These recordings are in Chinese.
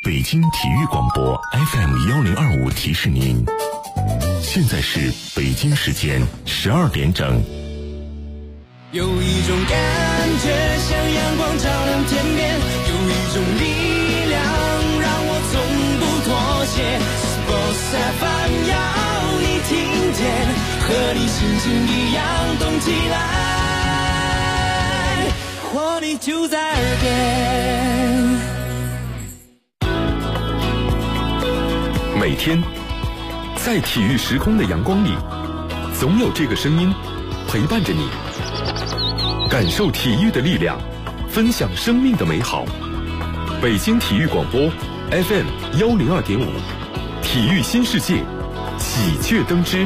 北京体育广播 FM1025提示您，现在是北京时间12点整。 有一种感觉像阳光照亮天边，有一种力量让我从不妥协。Sports FM 要你听见，和你心情一样动起来，活力就在耳边。 每天在体育时空的阳光里，总有这个声音陪伴着你，感受体育的力量，分享生命的美好。北京体育广播 FM102.5，体育新世界，喜鹊登枝。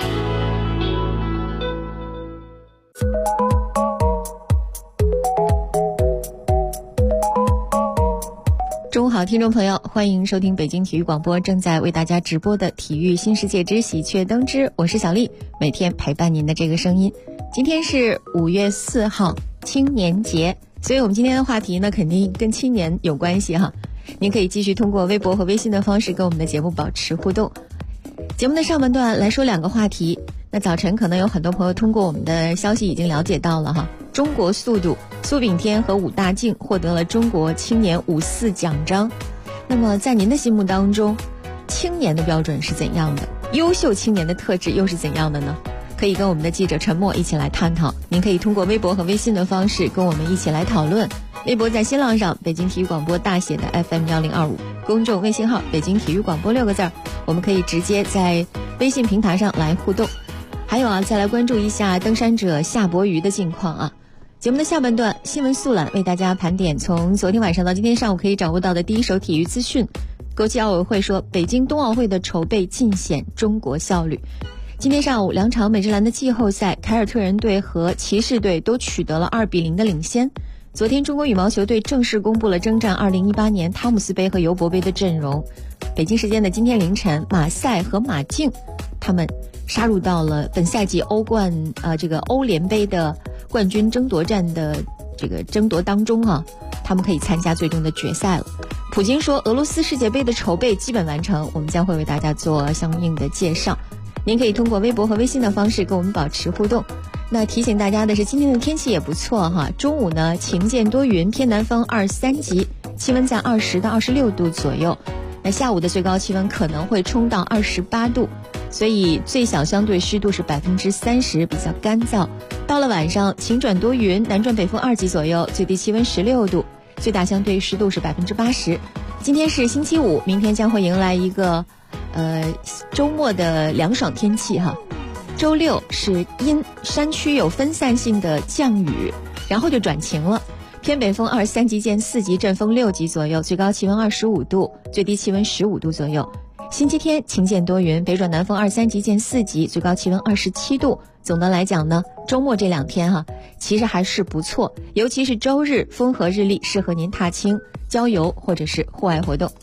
中午好，听众朋友，欢迎收听北京体育广播正在为大家直播的体育新世界之喜鹊登枝，我是小丽，每天陪伴您的这个声音。今天是5月4号青年节，所以我们今天的话题呢肯定跟青年有关系哈。您可以继续通过微博和微信的方式跟我们的节目保持互动。节目的上半段来说两个话题，那早晨可能有很多朋友通过我们的消息已经了解到了哈，中国速度苏炳添和武大靖获得了中国青年5·4奖章。那么在您的心目当中，青年的标准是怎样的？优秀青年的特质又是怎样的呢？可以跟我们的记者陈默一起来探讨。您可以通过微博和微信的方式跟我们一起来讨论。微博在新浪上北京体育广播大写的 FM1025， 公众微信号北京体育广播6个字，我们可以直接在微信平台上来互动。还有啊，再来关注一下登山者夏伯渝的近况啊。节目的下半段新闻速览为大家盘点从昨天晚上到今天上午可以掌握到的第一手体育资讯。国际奥委会说，北京冬奥会的筹备尽显中国效率。今天上午两场美职篮的季后赛，凯尔特人队和骑士队都取得了2-0的领先。昨天中国羽毛球队正式公布了征战2018年汤姆斯杯和尤伯杯的阵容。北京时间的今天凌晨，马赛和马竞他们杀入到了本赛季欧联杯的冠军争夺战的这个争夺当中啊，他们可以参加最终的决赛了。普京说，俄罗斯世界杯的筹备基本完成，我们将会为大家做相应的介绍。您可以通过微博和微信的方式跟我们保持互动。那提醒大家的是，今天的天气也不错哈，中午呢晴间多云，偏南风2-3级，气温在20到26度左右。那下午的最高气温可能会冲到28度，所以最小相对湿度是30%，比较干燥。到了晚上晴转多云，南转北风2级左右，最低气温16度，最大相对湿度是80%。今天是星期五，明天将会迎来一个周末的凉爽天气哈。周六是阴，山区有分散性的降雨，然后就转晴了。偏北风2-3级见4级，阵风6级左右，最高气温25度，最低气温15度左右。星期天晴间多云，北转南风2-3级见4级，最高气温27度。总的来讲呢，周末这2天哈，其实还是不错，尤其是周日风和日丽，适合您踏青、郊游或者是户外活动。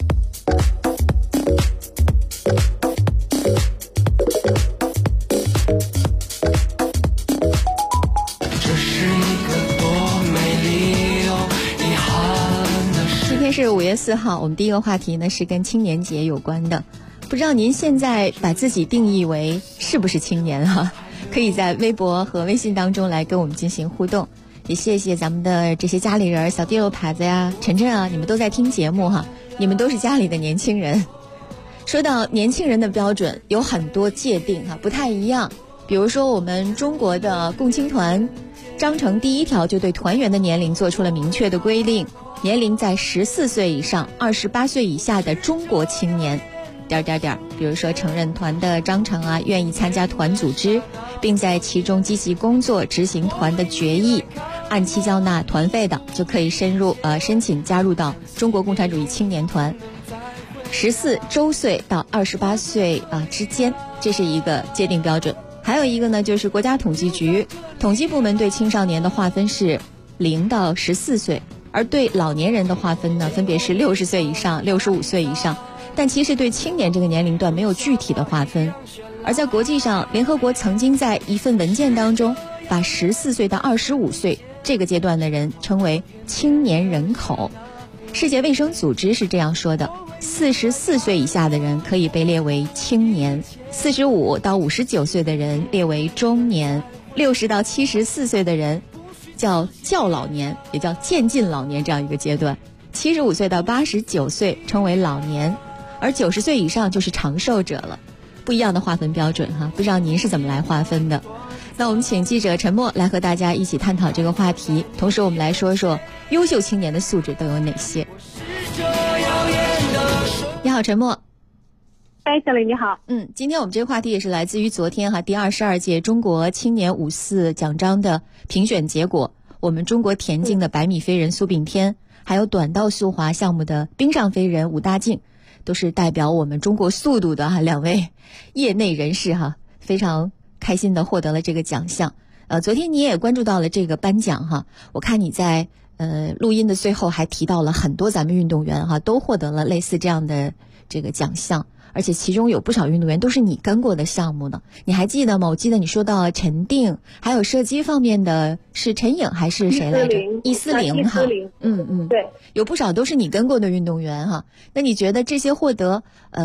今天是5月4号，我们第一个话题呢是跟青年节有关的。不知道您现在把自己定义为是不是青年哈？可以在微博和微信当中来跟我们进行互动。也谢谢咱们的这些家里人，小地漏牌子呀、晨晨啊，你们都在听节目哈，你们都是家里的年轻人。说到年轻人的标准，有很多界定哈，不太一样。比如说我们中国的共青团章程第1条就对团员的年龄做出了明确的规定，年龄在14岁以上、28岁以下的中国青年。比如说承认团的章程啊，愿意参加团组织，并在其中积极工作，执行团的决议，按期交纳团费的，就可以申请加入到中国共产主义青年团。14周岁到28岁之间，这是一个界定标准。还有一个呢，就是国家统计局统计部门对青少年的划分是0到14岁，而对老年人的划分呢，分别是60岁以上、65岁以上。但其实对青年这个年龄段没有具体的划分。而在国际上，联合国曾经在一份文件当中把14岁到25岁这个阶段的人称为青年人口。世界卫生组织是这样说的， 44岁以下的人可以被列为青年，45到59岁的人列为中年，60到74岁的人叫较老年，也叫渐进老年这样一个阶段，75岁到89岁称为老年，而90岁以上就是长寿者了。不一样的划分标准哈，不知道您是怎么来划分的？那我们请记者陈默来和大家一起探讨这个话题，同时我们来说说优秀青年的素质都有哪些。你好，陈默。 小李你好。 今天我们这个话题也是来自于昨天第22届中国青年54奖章的评选结果。我们中国田径的100米飞人苏炳添，还有短道速滑项目的冰上飞人武大靖，都是代表我们中国速度的两位业内人士非常开心的获得了这个奖项。昨天你也关注到了这个颁奖我看你在录音的最后还提到了很多咱们运动员都获得了类似这样的这个奖项，而且其中有不少运动员都是你跟过的项目呢。你还记得吗？我记得你说到陈定，还有射击方面的是陈颖还是谁来着？140 对， 有不少都是你跟过的运动员那你觉得这些获得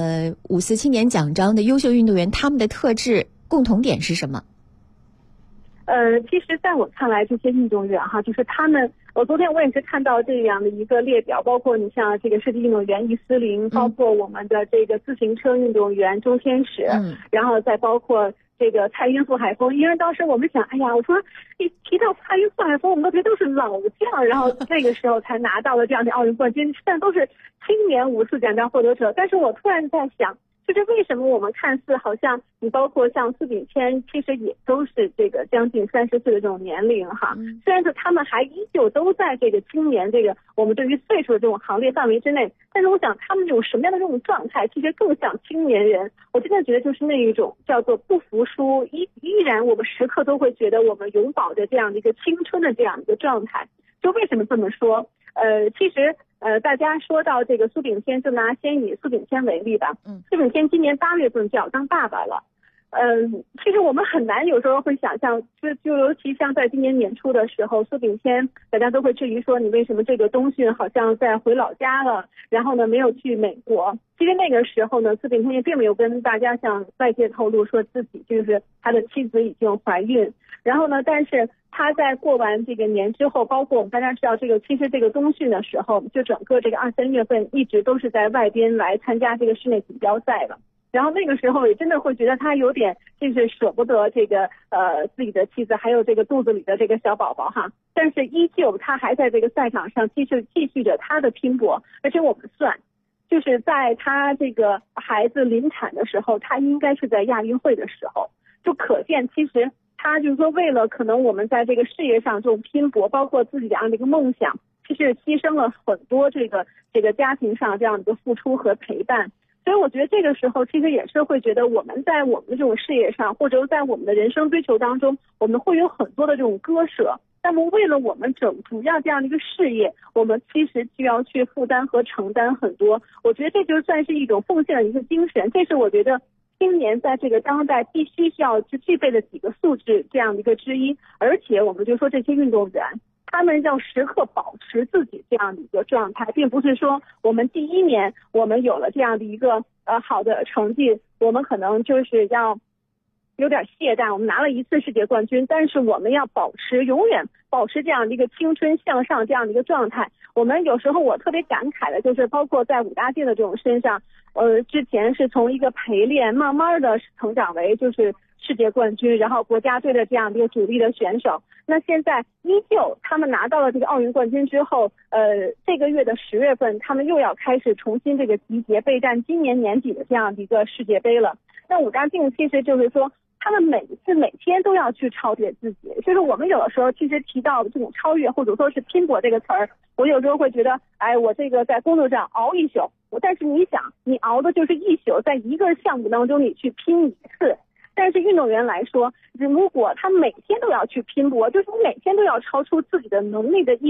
54青年奖章的优秀运动员，他们的特质共同点是什么？ 其实在我看来，这些运动员就是他们，昨天我也是看到这样的一个列表，包括你像这个射击运动员140，包括我们的这个自行车运动员周天使，然后再包括这个蔡赟、傅海峰。因为当时我们想，我说一提到蔡赟、傅海峰，我们都觉得都是老将，然后这个时候才拿到了这样的奥运冠军，现在都是青年54奖章获得者。但是我突然在想，就是为什么我们看似好像你包括像苏炳添，其实也都是这个将近30岁的这种年龄虽然是他们还依旧都在这个青年这个我们对于岁数的这种行列范围之内，但是我想他们这种什么样的这种状态，其实更像青年人。我真的觉得就是那一种叫做不服输，依然我们时刻都会觉得我们永葆着这样的一个青春的这样一个状态。就为什么这么说？其实大家说到这个苏炳添，就拿先以苏炳添为例吧。苏炳添今年8月份就要当爸爸了。其实我们很难有时候会想象，就尤其像在今年年初的时候，苏炳添大家都会质疑说，你为什么这个冬训好像在回老家了，然后呢没有去美国。其实那个时候呢，苏炳添也并没有跟大家向外界透露说自己就是他的妻子已经怀孕。然后呢，但是他在过完这个年之后，包括我们大家知道其实这个冬训的时候，就整个这个2、3月份一直都是在外边来参加这个室内锦标赛的。然后那个时候也真的会觉得他有点就是舍不得这个自己的妻子，还有这个肚子里的这个小宝宝但是依旧他还在这个赛场上继续着他的拼搏。而且我们算，就是在他这个孩子临产的时候，他应该是在亚运会的时候，就可见其实他就是说为了可能我们在这个事业上这种拼搏，包括自己这样的一个梦想，其实牺牲了很多这个家庭上这样的一个付出和陪伴。所以我觉得这个时候其实也是会觉得我们在我们的这种事业上，或者在我们的人生追求当中，我们会有很多的这种割舍。那么为了我们主要这样的一个事业，我们其实就要去负担和承担很多。我觉得这就算是一种奉献的一个精神，这是我觉得青年在这个当代必须需要去具备的几个素质这样的一个之一。而且我们就说这些运动员，他们要时刻保持自己这样的一个状态，并不是说我们第一年我们有了这样的一个好的成绩，我们可能就是要有点懈怠，我们拿了1次世界冠军，但是我们要永远保持这样的一个青春向上这样的一个状态。我们有时候我特别感慨的就是包括在武大靖的这种身上，之前是从一个陪练慢慢的成长为就是世界冠军，然后国家队的这样的一个主力的选手。那现在依旧他们拿到了这个奥运冠军之后，这个月的10月份他们又要开始重新这个集结备战今年年底的这样的一个世界杯了。那武大靖其实就是说他们每天都要去超越自己，就是我们有的时候其实提到这种超越或者说是拼搏这个词儿，我有时候会觉得我这个在工作上熬一宿，但是你想你熬的就是一宿，在一个项目当中你去拼1次。但是运动员来说，如果他每天都要去拼搏，就是你每天都要超出自己的能力的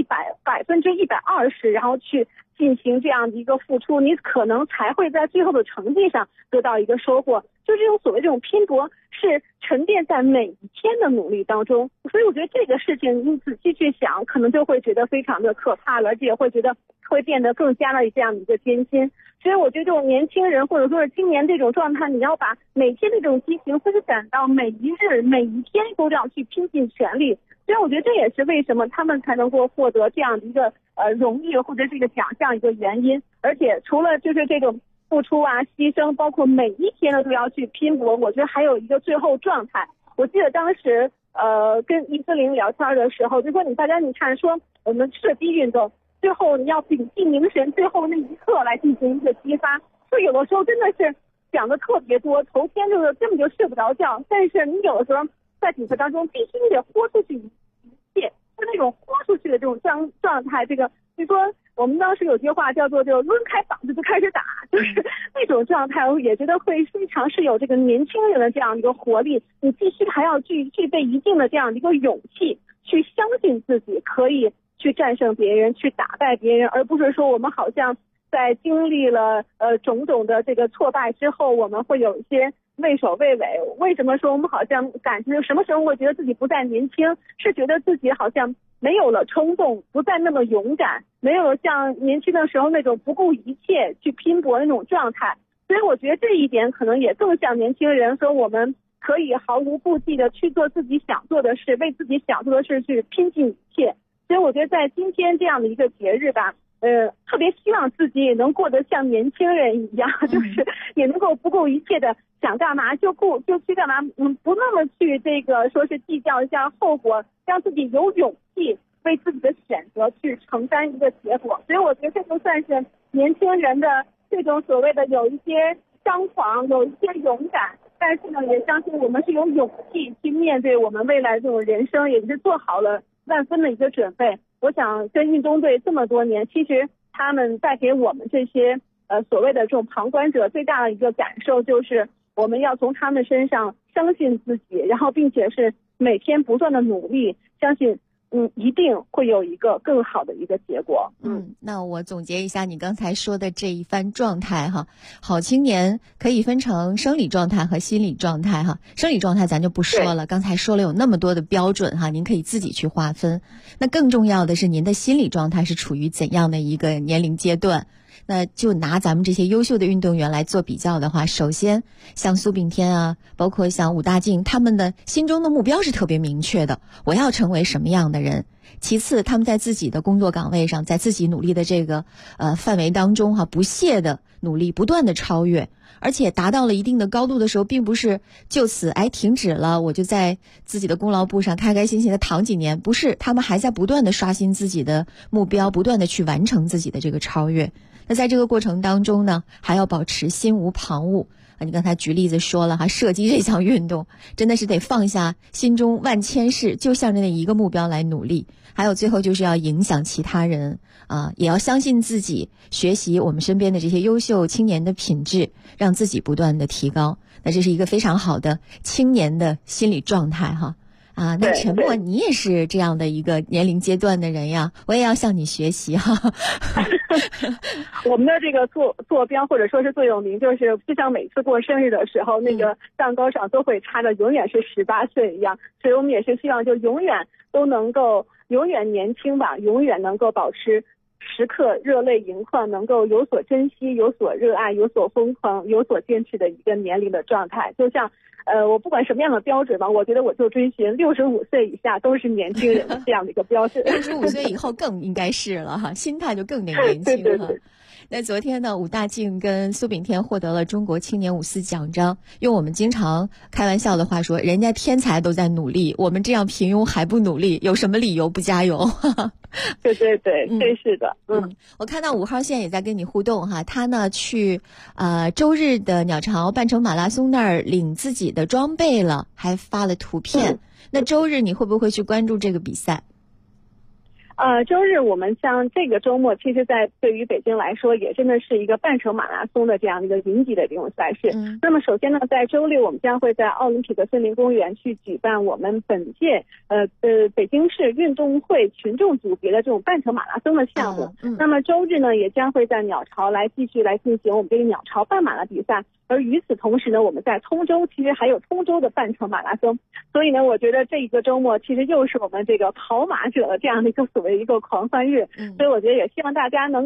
120%，然后去进行这样的一个付出，你可能才会在最后的成绩上得到一个收获。就这种所谓这种拼搏是沉淀在每一天的努力当中。所以我觉得这个事情你仔细去想，可能就会觉得非常的可怕了，而且也会觉得会变得更加的这样的一个艰辛。 所以我觉得这种年轻人或者说是青年这种状态，你要把每天这种激情施展到每一日每一天都这样去拼尽全力。所以我觉得这也是为什么他们才能够获得这样的一个荣誉或者是一个奖项一个原因。而且除了就是这种付出啊牺牲，包括每一天呢都要去拼搏，我觉得还有一个最后状态。我记得当时跟140聊天的时候就说大家你看说我们射击运动最后你要屏气凝神，最后那一刻来进行一个激发，就有的时候真的是讲的特别多，头天就是根本就睡不着觉，但是你有的时候在比赛当中必须得豁出去一切，就那种豁出去的这种状态。这个就说我们当时有句话叫做就抡开嗓子就开始打，就是那种状态，我也觉得会非常是有这个年轻人的这样一个活力。你必须还要具备一定的这样的一个勇气，去相信自己可以去战胜别人，去打败别人，而不是说我们好像在经历了种种的这个挫败之后，我们会有一些畏首畏尾。为什么说我们好像感觉什么时候会觉得自己不再年轻，是觉得自己好像没有了冲动，不再那么勇敢，没有像年轻的时候那种不顾一切去拼搏的那种状态。所以我觉得这一点可能也更像年轻人，说我们可以毫无顾忌的去做自己想做的事，为自己想做的事去拼尽一切。所以我觉得在今天这样的一个节日吧，特别希望自己也能过得像年轻人一样，就是也能够不顾一切的想干嘛就去干嘛，不那么去这个说是计较一下后果，让自己有勇气为自己的选择去承担一个结果。所以我觉得这就算是年轻人的这种所谓的有一些张狂，有一些勇敢，但是呢也相信我们是有勇气去面对我们未来这种人生，也是做好了万分的一个准备。我想跟运动队这么多年，其实他们带给我们这些所谓的这种旁观者最大的一个感受，就是我们要从他们身上相信自己，然后并且是每天不断的努力，相信一定会有一个更好的一个结果。 那我总结一下你刚才说的这一番状态哈，好青年可以分成生理状态和心理状态哈。生理状态咱就不说了，刚才说了有那么多的标准哈，您可以自己去划分。那更重要的是您的心理状态是处于怎样的一个年龄阶段。那就拿咱们这些优秀的运动员来做比较的话，首先像苏炳添啊，包括像武大靖，他们的心中的目标是特别明确的，我要成为什么样的人。其次他们在自己的工作岗位上，在自己努力的这个范围当中不懈的努力，不断的超越，而且达到了一定的高度的时候，并不是就此停止了，我就在自己的功劳簿上开开心心的躺几年，不是，他们还在不断的刷新自己的目标，不断的去完成自己的这个超越。那在这个过程当中呢，还要保持心无旁骛你刚才举例子说了射击这项运动真的是得放下心中万千事，就向着那一个目标来努力。还有最后就是要影响其他人也要相信自己，学习我们身边的这些优秀青年的品质，让自己不断的提高。那这是一个非常好的青年的心理状态那陈默你也是这样的一个年龄阶段的人呀，我也要向你学习我们的这个坐标或者说是座右铭，就是就像每次过生日的时候那个蛋糕上都会插着永远是18岁一样。所以我们也是希望就永远都能够永远年轻吧，永远能够保持时刻热泪盈眶，能够有所珍惜，有所热爱，有所疯狂，有所坚持的一个年龄的状态。就像我不管什么样的标准吧，我觉得我就追寻65岁以下都是年轻人这样的一个标准。 65岁以后更应该是了心态就更年轻了。对。那昨天呢，武大靖跟苏炳添获得了中国青年五四奖章。用我们经常开玩笑的话说，人家天才都在努力，我们这样平庸还不努力，有什么理由不加油？ 对对对，真是的。 我看到5号线也在跟你互动他呢去周日的鸟巢半程马拉松那儿领自己的装备了，还发了图片。那周日你会不会去关注这个比赛？ 周日我们像这个周末，其实在对于北京来说，也真的是一个半程马拉松的这样的一个云集的这种赛事。那么首先呢，在周六我们将会在奥林匹克森林公园去举办我们本届北京市运动会群众组别的这种半程马拉松的项目。那么周日呢，也将会在鸟巢继续来进行我们这个鸟巢半马的比赛。而与此同时呢，我们在通州其实还有通州的半程马拉松。所以呢，我觉得这一个周末其实又是我们这个跑马者的这样的一个所谓一个狂欢日。所以我觉得也希望大家能够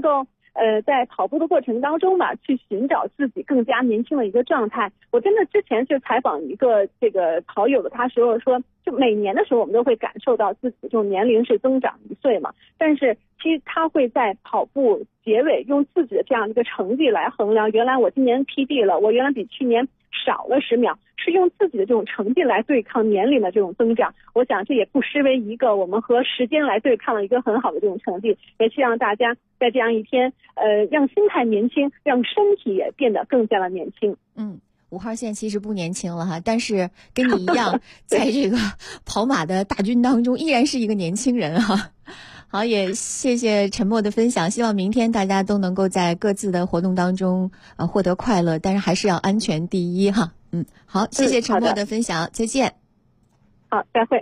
在跑步的过程当中吧，去寻找自己更加年轻的一个状态。我真的之前去采访一个这个跑友的，他说就每年的时候我们都会感受到自己这种年龄是增长1岁嘛，但是其实他会在跑步结尾用自己的这样一个成绩来衡量，原来我今年 PB 了，我原来比去年少了10秒，是用自己的这种成绩来对抗年龄的这种增长。我想这也不失为一个我们和时间来对抗的一个很好的这种成绩，也希望大家在这样一天让心态年轻，让身体也变得更加的年轻。 5号线其实不年轻了哈，但是跟你一样在这个跑马的大军当中依然是一个年轻人哈。好，也谢谢陈默的分享，希望明天大家都能够在各自的活动当中获得快乐，但是还是要安全第一哈。好，谢谢陈默的分享，再见。 好，再会。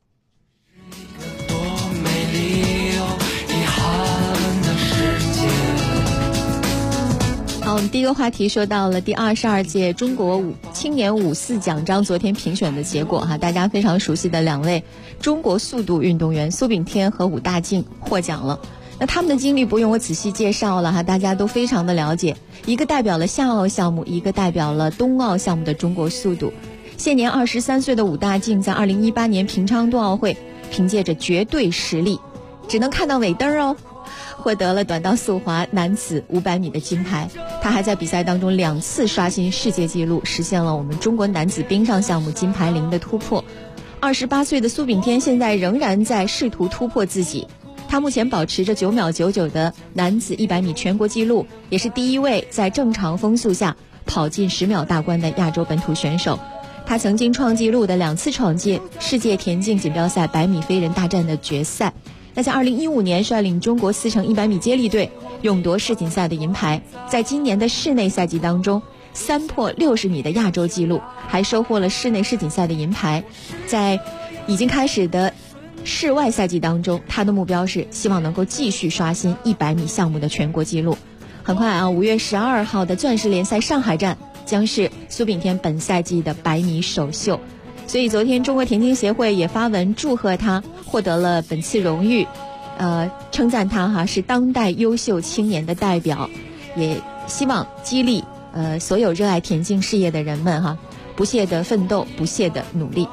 好，我们第一个话题说到了第22届中国青年5·4奖章昨天评选的结果哈，大家非常熟悉的2位中国速度运动员苏炳添和武大靖获奖了。那他们的经历不用我仔细介绍了哈，大家都非常的了解，一个代表了夏奥项目，一个代表了冬奥项目的中国速度。现年23岁的武大靖在2018年平昌冬奥会凭借着绝对实力，只能看到尾灯哦，获得了短道速滑男子500米的金牌。他还在比赛当中2次刷新世界纪录，实现了我们中国男子冰上项目金牌0的突破。28岁的苏炳添现在仍然在试图突破自己，他目前保持着9秒99的男子100米全国纪录，也是第一位在正常风速下跑进10秒大关的亚洲本土选手。他曾经创纪录的2次闯进世界田径锦标赛100米飞人大战的决赛。那在2015年率领中国4乘100米接力队勇夺世锦赛的银牌，在今年的室内赛季当中3破60米的亚洲纪录，还收获了室内世锦赛的银牌。在已经开始的室外赛季当中，他的目标是希望能够继续刷新100米项目的全国纪录。很快5月12号的钻石联赛上海站将是苏炳添本赛季的100米首秀，所以昨天中国田径协会也发文祝贺他获得了本次荣誉，称赞他是当代优秀青年的代表，也希望激励所有热爱田径事业的人们不懈的奋斗，不懈的努力。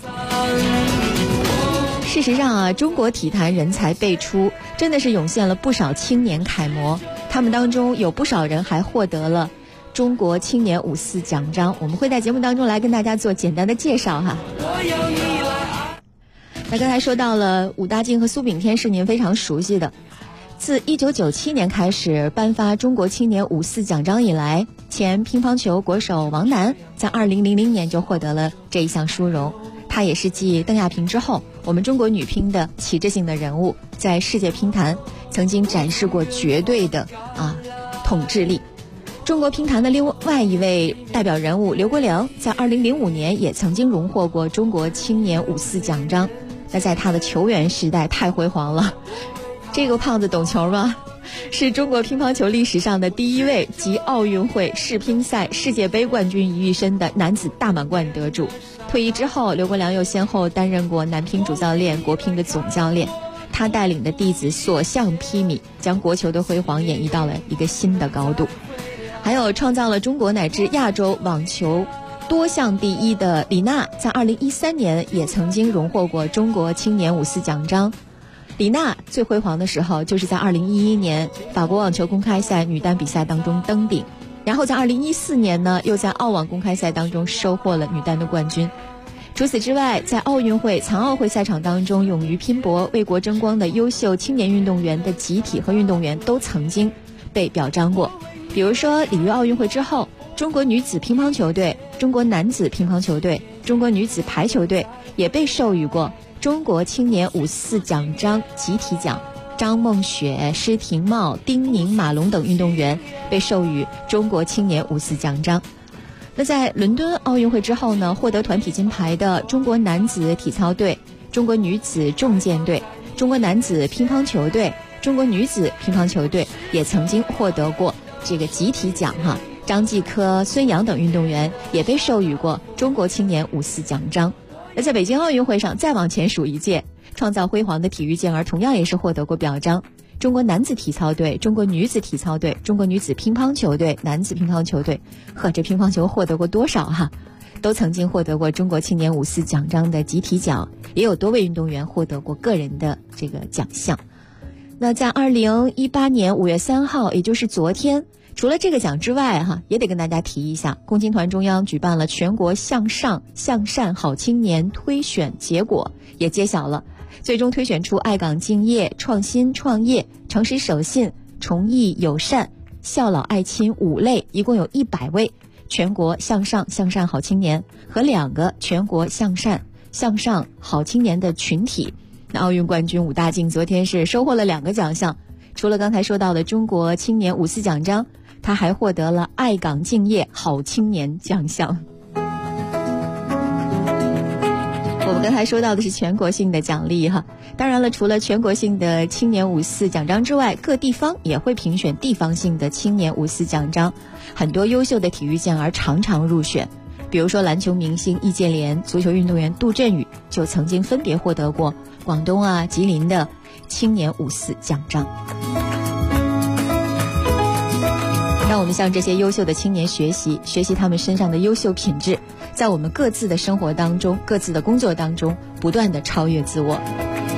事实上中国体坛人才辈出，真的是涌现了不少青年楷模，他们当中有不少人还获得了中国青年5·4奖章，我们会在节目当中来跟大家做简单的介绍哈。那刚才说到了武大靖和苏炳添是您非常熟悉的，自1997年开始颁发中国青年5·4奖章以来，前乒乓球国手王楠在2000年就获得了这一项殊荣。他也是继邓亚萍之后，我们中国女乒的旗帜性的人物，在世界乒坛曾经展示过绝对的统治力。中国乒坛的另外一位代表人物刘国梁，在2005年也曾经荣获过中国青年5·4奖章。那在他的球员时代太辉煌了，这个胖子懂球吗？是中国乒乓球历史上的第一位集奥运会、世乒赛、世界杯冠军于一身的男子大满贯得主。退役之后，刘国梁又先后担任过男乒主教练、国乒的总教练。他带领的弟子所向披靡，将国球的辉煌演绎到了一个新的高度。还有创造了中国乃至亚洲网球多项第一的李娜，在2013年也曾经荣获过中国青年5·4奖章。李娜最辉煌的时候就是在2011年法国网球公开赛女单比赛当中登顶，然后在2014年呢，又在澳网公开赛当中收获了女单的冠军。除此之外，在奥运会、残奥会赛场当中勇于拼搏、为国争光的优秀青年运动员的集体和运动员都曾经被表彰过。比如说里约奥运会之后，中国女子乒乓球队、中国男子乒乓球队、中国女子排球队也被授予过中国青年5·4奖章集体奖。张梦雪、施廷懋、丁宁、马龙等运动员被授予中国青年5·4奖章。那在伦敦奥运会之后呢，获得团体金牌的中国男子体操队、中国女子重剑队、中国男子乒乓球队、中国女子乒乓球队也曾经获得过这个集体奖哈。张继科、孙杨等运动员也被授予过中国青年5·4奖章。那在北京奥运会上再往前数一届，创造辉煌的体育健儿同样也是获得过表彰。 中国男子体操队、中国女子体操队、中国女子乒乓球队、男子乒乓球队，这乒乓球获得过多少哈？都曾经获得过中国青年五四奖章的集体奖，也有多位运动员获得过个人的这个奖项。那在2018年5月3号，也就是昨天，除了这个奖之外也得跟大家提一下，共青团中央举办了全国向上向善好青年推选结果也揭晓了，最终推选出爱岗敬业、创新创业、诚实守信、崇义友善、孝老爱亲5类，一共有100位全国向上向善好青年和2个全国向善向上好青年的群体。那奥运冠军武大靖昨天是收获了2个奖项，除了刚才说到的中国青年五四奖章，他还获得了爱岗敬业好青年奖项。我们刚才说到的是全国性的奖励当然了，除了全国性的青年五四奖章之外，各地方也会评选地方性的青年五四奖章，很多优秀的体育健儿常常入选，比如说篮球明星易建联、足球运动员杜振宇就曾经分别获得过广东吉林的青年五四奖章。让我们向这些优秀的青年学习他们身上的优秀品质，在我们各自的生活当中、各自的工作当中不断的超越自我。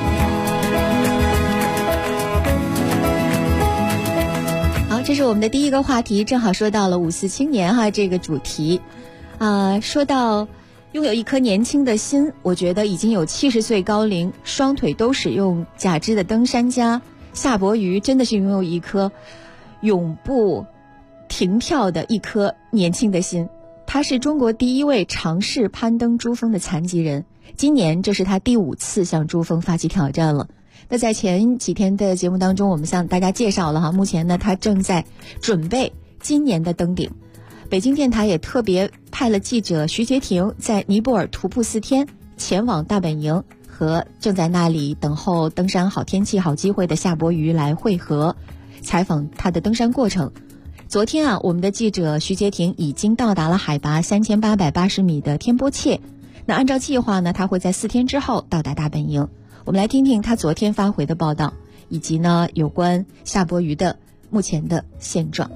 好，这是我们的第一个话题，正好说到了五四青年这个主题。说到拥有一颗年轻的心，我觉得已经有70岁高龄、双腿都使用假肢的登山家夏伯渝，真的是拥有一颗永不停跳的一颗年轻的心。他是中国第1位尝试攀登珠峰的残疾人，今年这是他第5次向珠峰发起挑战了。那在前几天的节目当中，我们向大家介绍了目前呢他正在准备今年的登顶。北京电台也特别派了记者徐杰婷在尼泊尔徒步4天，前往大本营，和正在那里等候登山好天气好机会的夏伯渝来会合，采访他的登山过程。昨天我们的记者徐杰婷已经到达了海拔3880米的天波切。那按照计划呢，他会在4天之后到达大本营。我们来听听他昨天发回的报道，以及呢有关夏伯渝的目前的现状。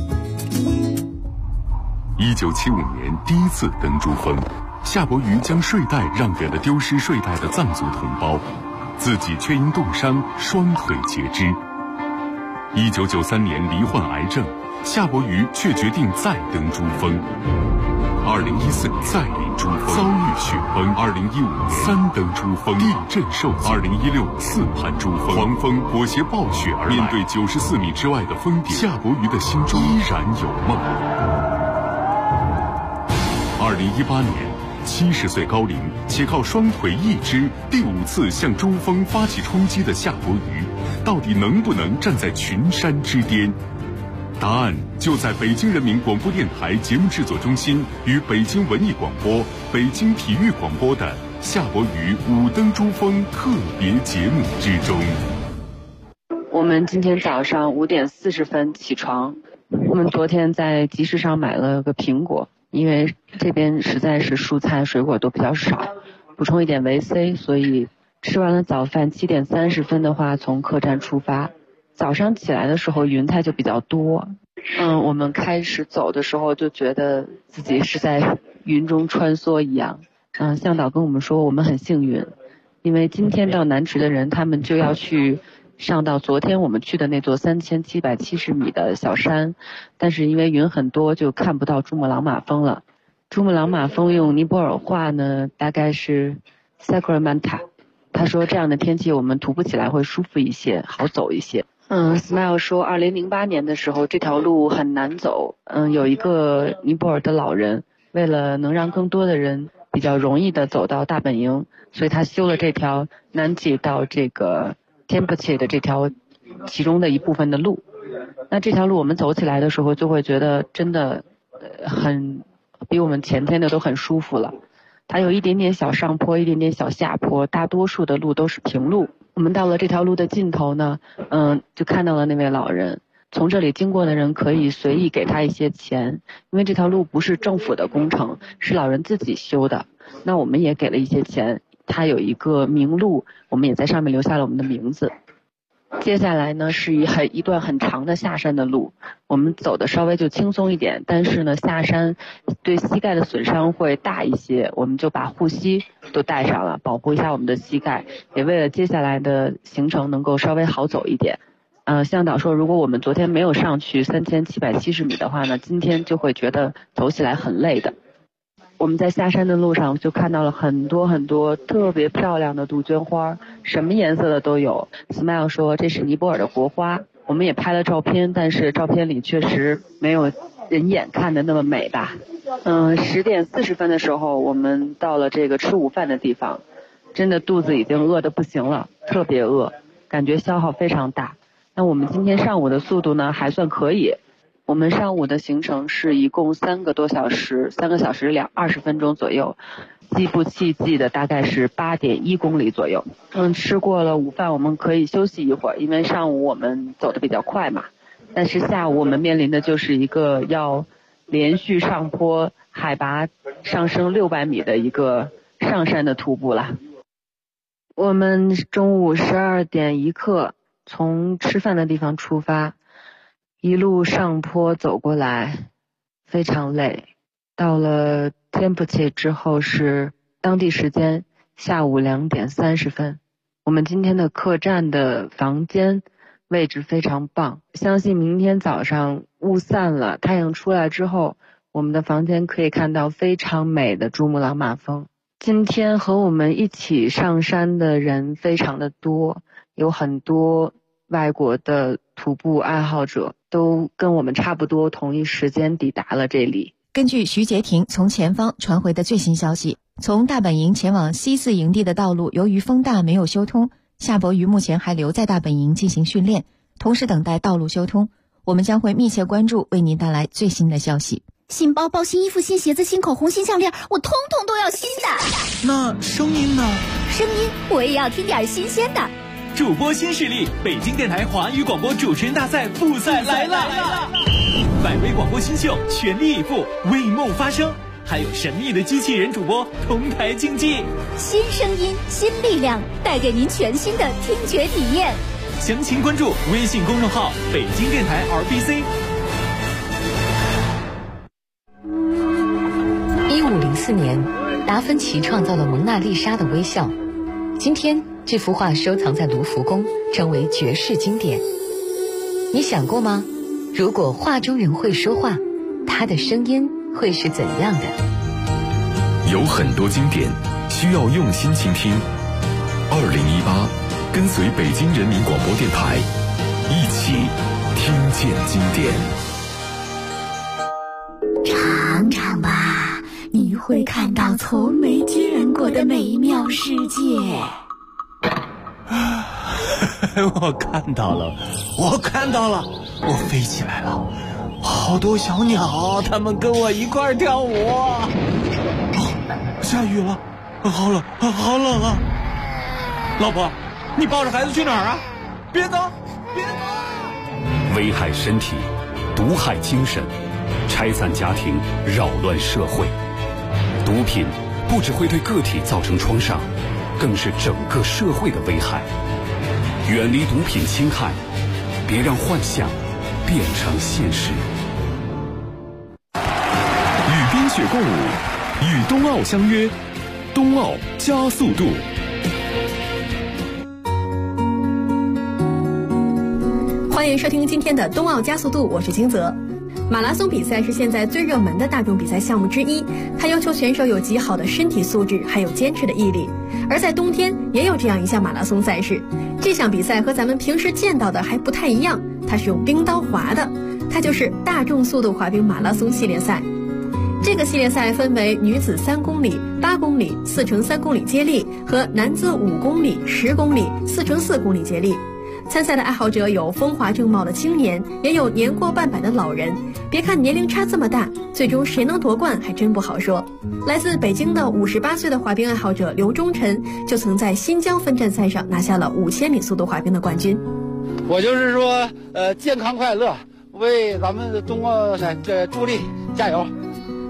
1975年第1次登珠峰，夏伯渝将睡袋让给了丢失睡袋的藏族同胞，自己却因冻伤双腿截肢。1993年罹患癌症，夏伯渝却决定再登珠峰。2014年再临珠峰，遭遇雪崩。2015年3登珠峰，地震受阻。20164攀珠峰，狂风裹挟暴雪而来。面对94米之外的峰顶，夏伯渝的心中依然有梦。2018年，70岁高龄且靠双腿一只，第5次向珠峰发起冲击的夏伯渝，到底能不能站在群山之巅？答案就在北京人民广播电台节目制作中心与北京文艺广播、北京体育广播的夏伯渝5登珠峰特别节目之中。 我们今天早上5点40分起床，我们昨天在集市上买了个苹果，因为这边实在是蔬菜水果都比较少，补充一点维 C， 所以吃完了早饭7点30分的话从客栈出发。早上起来的时候云彩就比较多，我们开始走的时候就觉得自己是在云中穿梭一样。向导跟我们说我们很幸运，因为今天到南池的人他们就要去上到昨天我们去的那座3770米的小山，但是因为云很多就看不到珠穆朗玛峰了。珠穆朗玛峰用尼泊尔话呢大概是 Sacramento， 他说这样的天气我们徒步起来会舒服一些，好走一些。Smile 说2008年的时候这条路很难走，有一个尼泊尔的老人为了能让更多的人比较容易的走到大本营，所以他修了这条南起到这个 Tempoche 的这条其中的一部分的路。那这条路我们走起来的时候就会觉得真的很比我们前天的都很舒服了。它有一点点小上坡，一点点小下坡，大多数的路都是平路。我们到了这条路的尽头呢，就看到了那位老人。从这里经过的人可以随意给他一些钱，因为这条路不是政府的工程，是老人自己修的。那我们也给了一些钱，他有一个名录，我们也在上面留下了我们的名字。 接下来呢是一段很长的下山的路，我们走的稍微就轻松一点，但是呢下山对膝盖的损伤会大一些，我们就把护膝都带上了，保护一下我们的膝盖，也为了接下来的行程能够稍微好走一点。向导说，如果我们昨天没有上去3770米的话呢，今天就会觉得走起来很累的。我们在下山的路上就看到了很多很多特别漂亮的杜鹃花，什么颜色的都有。Smile 说这是尼泊尔的国花，我们也拍了照片，但是照片里确实没有人眼看的那么美吧。10点40分的时候，我们到了这个吃午饭的地方，真的肚子已经饿得不行了，特别饿，感觉消耗非常大。那我们今天上午的速度呢还算可以。我们上午的行程是一共3个多小时，3个小时20分钟左右，计步器计的大概是8.1公里左右。吃过了午饭，我们可以休息一会儿，因为上午我们走得比较快嘛。但是下午我们面临的就是一个要连续上坡，海拔上升600米的一个上山的徒步了。我们中午12点一刻从吃饭的地方出发，一路上坡走过来，非常累。到了天普切之后是当地时间下午2点30分。我们今天的客栈的房间位置非常棒，相信明天早上雾散了，太阳出来之后，我们的房间可以看到非常美的珠穆朗玛峰。今天和我们一起上山的人非常的多，有很多外国的徒步爱好者都跟我们差不多同一时间抵达了这里。 根据徐杰廷从前方传回的最新消息，从大本营前往西四营地的道路由于风大没有修通，夏伯渝目前还留在大本营进行训练，同时等待道路修通。我们将会密切关注，为您带来最新的消息。 新包包、新衣服、新鞋子、新口红、新项链，我通通都要新的。 那声音呢？ 声音我也要听点新鲜的。 主播新势力，北京电台华语广播主持人大赛复赛来了！百位广播新秀全力以赴，为梦发声，还有神秘的机器人主播同台竞技。 新声音，新力量，带给您全新的听觉体验。 详情关注微信公众号北京电台 RBC。 1504年，达芬奇创造了蒙娜丽莎的微笑。今天这幅画收藏在卢浮宫，成为绝世经典。你想过吗？如果画中人会说话，他的声音会是怎样的？ 有很多经典需要用心倾听。2018，跟随北京人民广播电台，一起听见经典。 尝尝吧，你会看到从没见过的美妙世界。 我看到了，我飞起来了，好多小鸟，它们跟我一块儿跳舞。下雨了，好冷啊！老婆，你抱着孩子去哪儿啊？别走！ 危害身体，毒害精神，拆散家庭，扰乱社会。毒品不只会对个体造成创伤，更是整个社会的危害。远离毒品侵害，别让幻想变成现实。 与冰雪共舞，与冬奥相约，冬奥加速度。 欢迎收听今天的冬奥加速度，我是金泽。马拉松比赛是现在最热门的大众比赛项目之一，它要求选手有极好的身体素质，还有坚持的毅力。而在冬天也有这样一项马拉松赛事，这项比赛和咱们平时见到的还不太一样，它是用冰刀滑的，它就是大众速度滑冰马拉松系列赛。这个系列赛分为女子3公里、8公里、4×3公里接力和男子5公里、10公里、4×4公里接力。参赛的爱好者有风华正茂的青年，也有年过半百的老人。别看年龄差这么大，最终谁能夺冠还真不好说。来自北京的58岁的滑冰爱好者刘忠臣就曾在新疆分站赛上拿下了5000米速度滑冰的冠军。 我就是说健康快乐，为咱们冬奥赛助力，加油。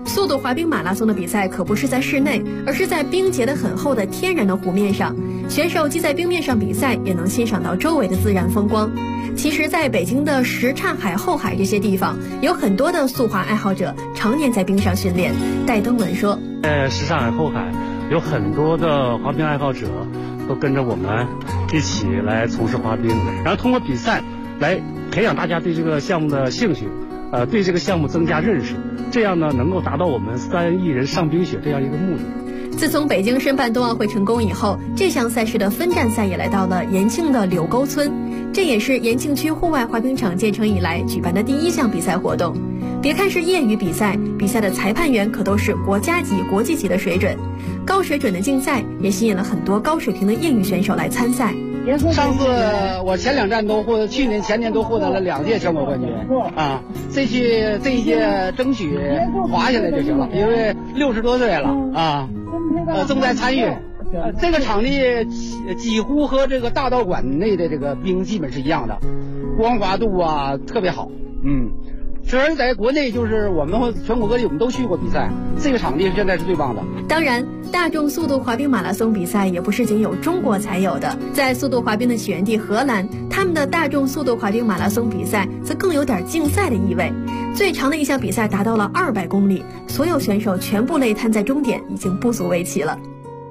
速度滑冰马拉松的比赛可不是在室内，而是在冰结得很厚的天然的湖面上，选手既在冰面上比赛，也能欣赏到周围的自然风光。其实在北京的什刹海、后海这些地方，有很多的速滑爱好者常年在冰上训练。戴登文说， 什刹海、后海有很多的滑冰爱好者都跟着我们一起来从事滑冰，然后通过比赛来培养大家对这个项目的兴趣，对这个项目增加认识，这样呢能够达到我们3亿人上冰雪这样一个目的。 自从北京申办冬奥会成功以后，这项赛事的分站赛也来到了延庆的柳沟村，这也是延庆区户外滑冰场建成以来举办的第1项比赛活动。别看是业余比赛，比赛的裁判员可都是国家级、国际级的水准。高水准的竞赛也吸引了很多高水平的业余选手来参赛。 上次我前2站都获，去年前年都获得了2届全国冠军啊！这一届争取滑下来就行了，因为60多岁了啊，正在参与。这个场地几乎和这个大道馆内的这个冰基本是一样的，光滑度啊特别好，虽然在国内就是我们全国各地我们都去过比赛，这个场地现在是最棒的。 当然，大众速度滑冰马拉松比赛也不是仅有中国才有的，在速度滑冰的起源地荷兰，他们的大众速度滑冰马拉松比赛则更有点竞赛的意味。最长的一项比赛达到了200公里，所有选手全部累瘫在终点，已经不足为奇了。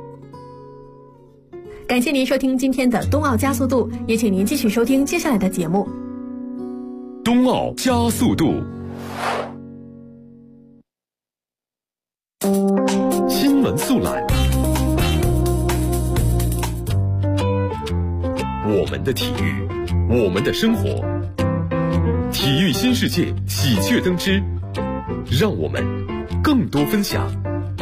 感谢您收听今天的冬奥加速度，也请您继续收听接下来的节目。 冬奥加速度，新闻速览，我们的体育，我们的生活，体育新世界喜鹊登之，让我们更多分享。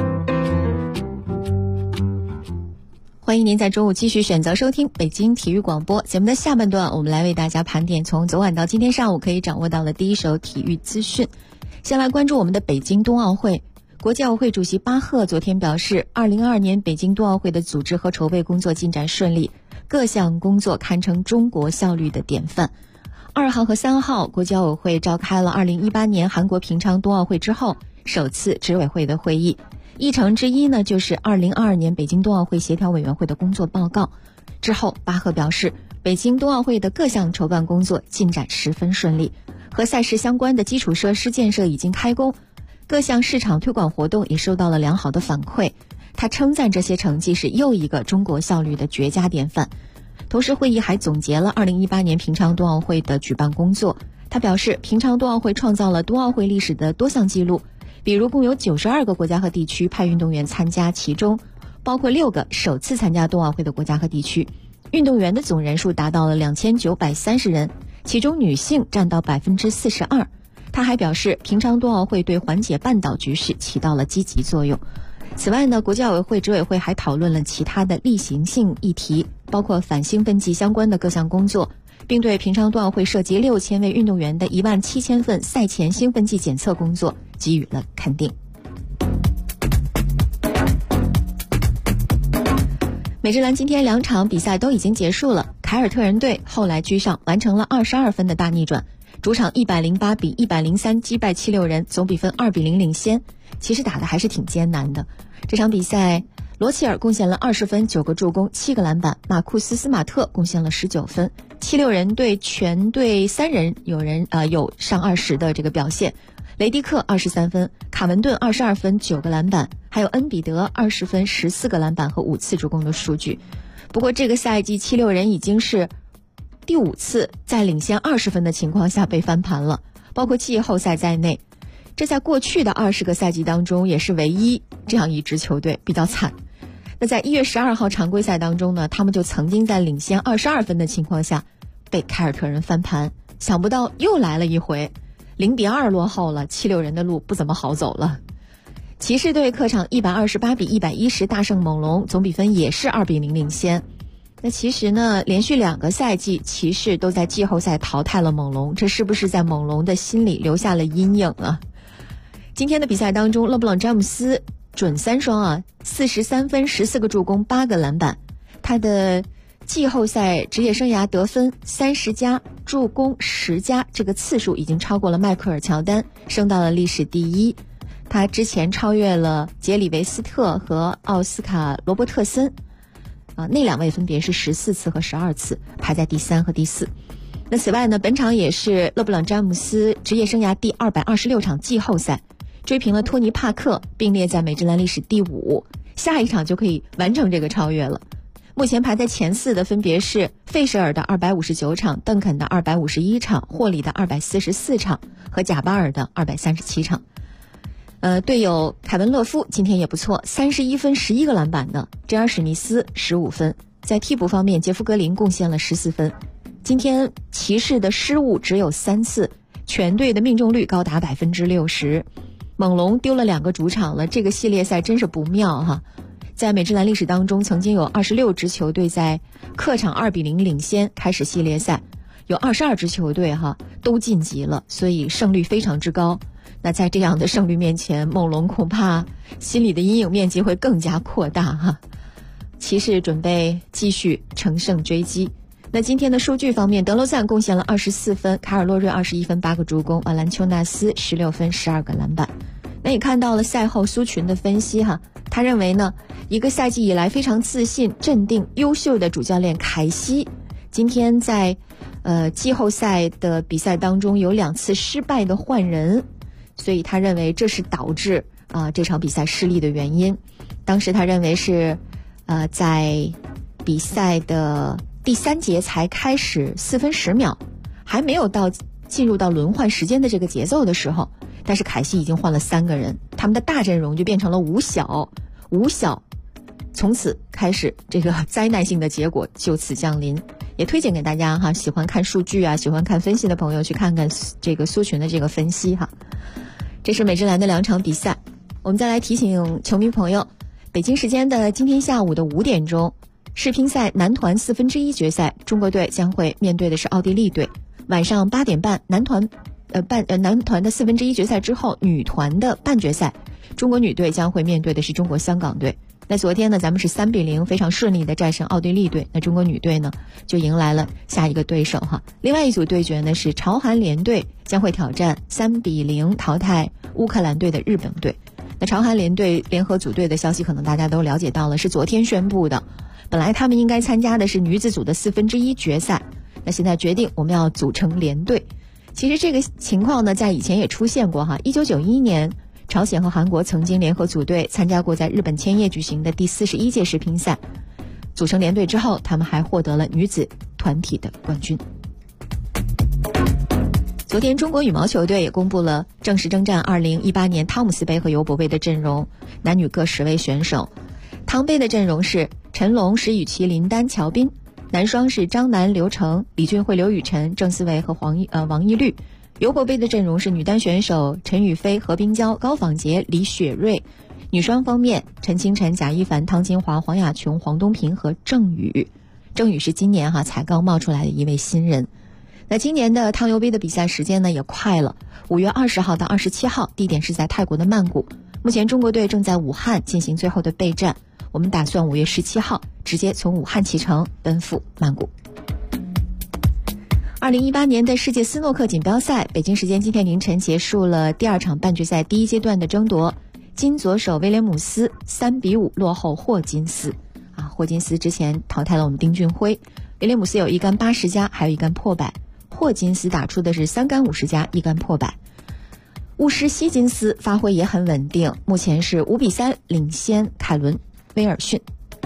欢迎您在中午继续选择收听北京体育广播节目的下半段，我们来为大家盘点从昨晚到今天上午可以掌握到的第一手体育资讯。先来关注我们的北京冬奥会。国际奥会主席巴赫昨天表示，2022年北京冬奥会的组织和筹备工作进展顺利，各项工作堪称中国效率的典范。2号和3号，国际奥委会召开了2018年韩国平昌冬奥会之后首次执委会的会议。议程之一呢，就是2022年北京冬奥会协调委员会的工作报告。之后，巴赫表示，北京冬奥会的各项筹办工作进展十分顺利，和赛事相关的基础设施建设已经开工，各项市场推广活动也收到了良好的反馈。他称赞这些成绩是又一个中国效率的绝佳典范。同时，会议还总结了2018年平昌冬奥会的举办工作。他表示，平昌冬奥会创造了冬奥会历史的多项纪录，比如共有92个国家和地区派运动员参加其中，包括6个首次参加冬奥会的国家和地区，运动员的总人数达到了2930人，其中女性占到42%。他还表示，平昌冬奥会对缓解半岛局势起到了积极作用。此外呢，国际奥委会执委会还讨论了其他的例行性议题，包括反兴奋剂相关的各项工作，并对平昌冬奥会涉及6000位运动员的17000份赛前兴奋剂检测工作给予了肯定。美职篮今天2场比赛都已经结束了，凯尔特人队后来居上，完成了22分的大逆转，主场108比103击败76人，总比分2比0领先。其实打的还是挺艰难的。这场比赛，罗齐尔贡献了20分、9个助攻、7个篮板，马库斯·斯马特贡献了19分。76人队全队3人有上20的这个表现，雷迪克23分，卡文顿22分、9个篮板，还有恩比德20分、14个篮板和5次助攻的数据。不过这个赛季76人已经是第5次在领先20分的情况下被翻盘了，包括季后赛在内。这在过去的20个赛季当中也是唯一这样一支球队，比较惨。那在1月12号常规赛当中呢，他们就曾经在领先22分的情况下被凯尔特人翻盘，想不到又来了一回，0比2落后了，76人的路不怎么好走了。骑士队客场128比110大胜猛龙，总比分也是2比0领先。那其实呢，连续2个赛季骑士都在季后赛淘汰了猛龙，这是不是在猛龙的心里留下了阴影啊？今天的比赛当中，勒布朗詹姆斯准3双43分、14个助攻、8个篮板，他的季后赛职业生涯得分30加，助攻10加，这个次数已经超过了迈克尔乔丹，升到了历史第1。 他之前超越了杰里维斯特和奥斯卡罗伯特森，那2位分别是14次和12次，排在第3和第4。那此外呢，本场也是勒布朗詹姆斯职业生涯第226场季后赛，追平了托尼帕克，并列在美职篮历史第5，下一场就可以完成这个超越了。目前排在前4的分别是费舍尔的259场、邓肯的251场、霍里的244场和贾巴尔的237场。队友凯文勒夫今天也不错，31分11个篮板的，J.R. 史密斯15分。在替补方面，杰夫格林贡献了14分。今天骑士的失误只有3次，全队的命中率高达60%。猛龙丢了2个主场了，这个系列赛真是不妙哈。在美职篮历史当中，曾经有26支球队在客场2-0领先开始系列赛，有22支球队都晋级了，所以胜率非常之高。那在这样的胜率面前，猛龙恐怕心里的阴影面积会更加扩大骑士准备继续乘胜追击。那今天的数据方面，德罗赞贡献了24分，卡尔洛瑞21分8个助攻，瓦兰丘纳斯16分12个篮板。那也看到了赛后苏群的分析他认为呢，一个赛季以来非常自信、镇定、优秀的主教练凯西，今天在季后赛的比赛当中有2次失败的换人，所以他认为这是导致这场比赛失利的原因。当时他认为是在比赛的第3节才开始4分10秒，还没有进入到轮换时间的这个节奏的时候，但是凯西已经换了3个人，他们的大阵容就变成了五小，从此开始这个灾难性的结果就此降临。也推荐给大家喜欢看数据喜欢看分析的朋友去看看这个苏群的这个分析这是美职篮的2场比赛。我们再来提醒球迷朋友，北京时间的今天下午的5点钟，世乒赛男团1/4决赛，中国队将会面对的是奥地利队。晚上8点半，男团的1/4决赛之后，女团的半决赛，中国女队将会面对的是中国香港队。那昨天呢，咱们是3-0非常顺利的战胜奥地利队，那中国女队呢就迎来了下一个对手另外一组对决呢是朝韩联队将会挑战3-0淘汰乌克兰队的日本队。那朝韩联队联合组队的消息可能大家都了解到了，是昨天宣布的。本来他们应该参加的是女子组的1/4决赛，那现在决定我们要组成联队。其实这个情况呢在以前也出现过1991年朝鲜和韩国曾经联合组队参加过在日本千叶举行的第41届世乒赛，组成联队之后，他们还获得了女子团体的冠军。昨天中国羽毛球队也公布了正式征战2018年汤姆斯杯和尤伯杯的阵容，男女各10位选手。汤杯的阵容是陈龙、石宇奇、林丹、乔彬，男双是张楠、刘成、李俊慧、刘雨辰、郑思维和王懿律。尤伯杯的阵容是女单选手陈雨菲、何冰娇、高仿洁、李雪芮。女双方面，陈清晨、贾一凡、汤金华、黄雅琼、黄东萍和郑宇。郑宇是今年才刚冒出来的一位新人。那今年的汤尤杯的比赛时间呢也快了，5月20号到27号，地点是在泰国的曼谷。目前中国队正在武汉进行最后的备战，我们打算5月17号直接从武汉启程奔赴曼谷。2018年的世界斯诺克锦标赛，北京时间今天凌晨结束了第2场半决赛第1阶段的争夺。金左手威廉姆斯3-5落后霍金斯霍金斯之前淘汰了我们丁俊晖，威廉姆斯有1杆80加，还有1杆破百，霍金斯打出的是3杆50加，1杆破百。巫师希金斯发挥也很稳定，目前是5-3领先凯伦威尔逊。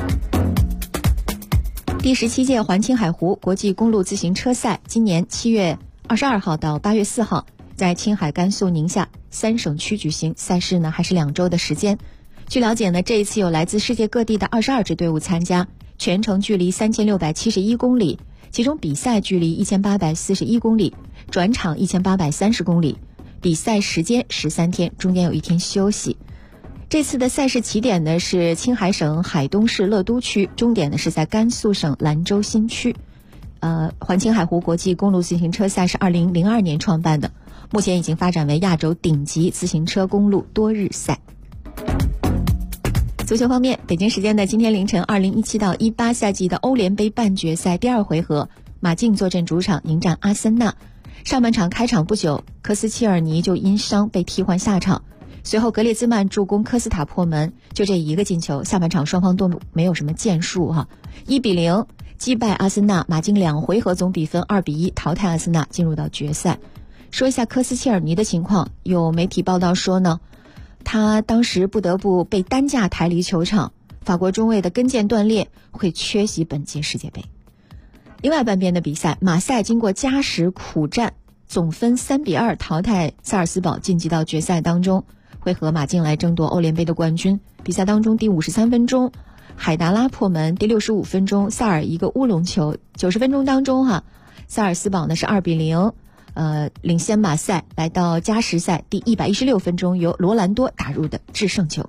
第17届环青海湖国际公路自行车赛，今年7月22号到8月4号在青海、甘肃、宁夏3省区举行，赛事呢还是2周的时间。据了解呢，这一次有来自世界各地的22支队伍参加，全程距离3671公里，其中比赛距离1841公里，转场1830公里，比赛时间13天，中间有1天休息。这次的赛事起点呢是青海省海东市乐都区，终点呢是在甘肃省兰州新区。环青海湖国际公路自行车赛是2002年创办的，目前已经发展为亚洲顶级自行车公路多日赛。足球方面，北京时间的今天凌晨，2017到18赛季的欧联杯半决赛第2回合，马竞坐镇主场迎战阿森纳。上半场开场不久，科斯切尔尼就因伤被替换下场。 随后格列兹曼助攻科斯塔破门，就这一个进球，下半场双方都没有什么建树1-0击败阿森纳，马竞2回合总比分2-1淘汰阿森纳，进入到决赛。说一下科斯切尔尼的情况，有媒体报道说呢，他当时不得不被担架抬离球场，法国中卫的跟腱断裂，会缺席本届世界杯。另外半边的比赛，马赛经过加时苦战，总分3-2淘汰萨尔斯堡，晋级到决赛当中，会和马竞来争夺欧联杯的冠军。比赛当中第53分钟海达拉破门，第65分钟萨尔一个乌龙球，90分钟当中萨尔斯堡呢是2-0领先马赛，来到加时赛第116分钟由罗兰多打入的制胜球。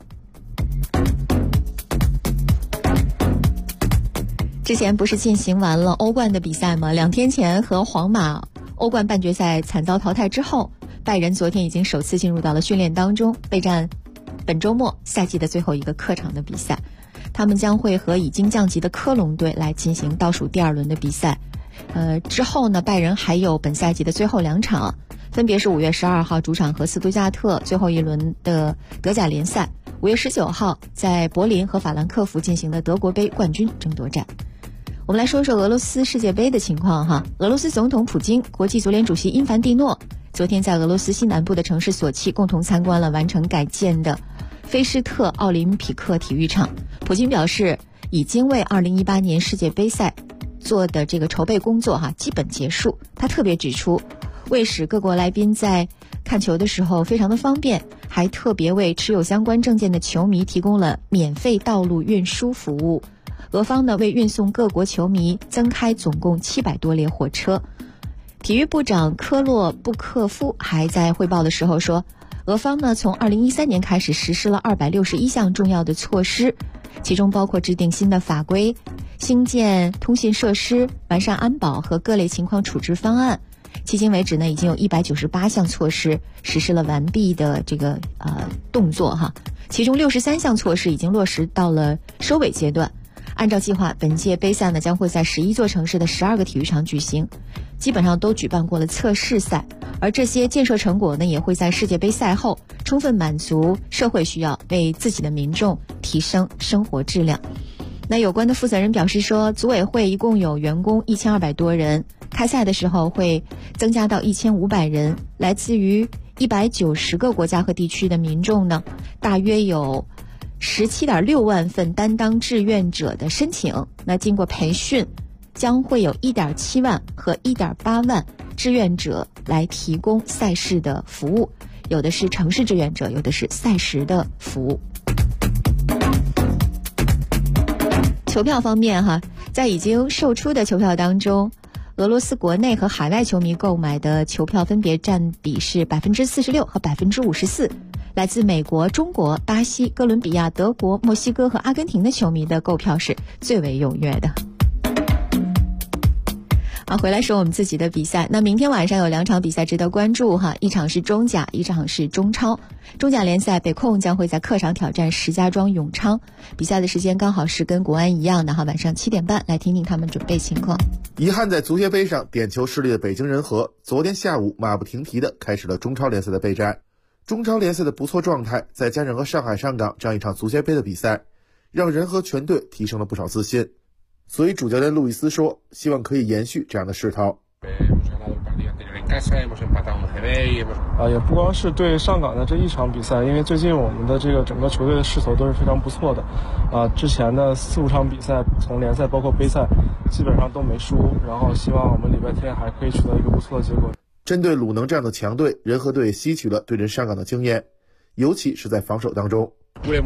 之前不是进行完了欧冠的比赛吗？2天前和皇马欧冠半决赛惨遭淘汰之后，拜仁昨天已经首次进入到了训练当中，备战本周末赛季的最后一个客场的比赛。他们将会和已经降级的科隆队来进行倒数第2轮的比赛。之后呢，拜仁还有本赛季的最后2场，分别是5月12号主场和斯图加特最后一轮的德甲联赛，5月19号在柏林和法兰克福进行的德国杯冠军争夺战。我们来说说俄罗斯世界杯的情况俄罗斯总统普京、国际足联主席因凡蒂诺昨天在俄罗斯西南部的城市索契共同参观了完成改建的菲施特奥林匹克体育场。普京表示，已经为2018年世界杯赛做的这个筹备工作基本结束。他特别指出，为使各国来宾在看球的时候非常的方便，还特别为持有相关证件的球迷提供了免费道路运输服务。俄方呢为运送各国球迷增开总共700多列火车。体育部长科洛布克夫还在汇报的时候说，俄方呢从2013年开始实施了261项重要的措施，其中包括制定新的法规、兴建通信设施、完善安保和各类情况处置方案。迄今为止呢，已经有198项措施实施了完毕的这个动作其中63项措施已经落实到了收尾阶段。按照计划，本届杯赛呢将会在11座城市的12个体育场举行，基本上都举办过了测试赛，而这些建设成果呢也会在世界杯赛后充分满足社会需要，为自己的民众提升生活质量。那有关的负责人表示说，组委会一共有员工1200多人，开赛的时候会增加到1500人，来自于190个国家和地区的民众呢，大约有17.6万份担当志愿者的申请。那经过培训，将会有1.7万和1.8万志愿者来提供赛事的服务，有的是城市志愿者，有的是赛时的服务。球票方面在已经售出的球票当中，俄罗斯国内和海外球迷购买的球票分别占比是46%和54%。来自美国、中国、巴西、哥伦比亚、德国、墨西哥和阿根廷的球迷的购票是最为踊跃的。回来说我们自己的比赛。那明天晚上有2场比赛值得关注一场是中甲，一场是中超。中甲联赛，北控将会在客场挑战石家庄永昌，比赛的时间刚好是跟国安一样的晚上7点半，来听听他们准备情况。 遗憾在足协杯上点球失利的北京人和，昨天下午马不停蹄地开始了中超联赛的备战。中超联赛的不错状态，再加上和上海上港这样一场足协杯的比赛，让人和全队提升了不少自信。所以主教练路易斯说，希望可以延续这样的势头。 也不光是对上港的这一场比赛，因为最近我们的这个整个球队的势头都是非常不错的。之前的4-5场比赛，从联赛包括杯赛，基本上都没输。然后希望我们礼拜天还可以取得一个不错的结果。 针对鲁能这样的强队，人和队吸取了对阵上港的经验，尤其是在防守当中。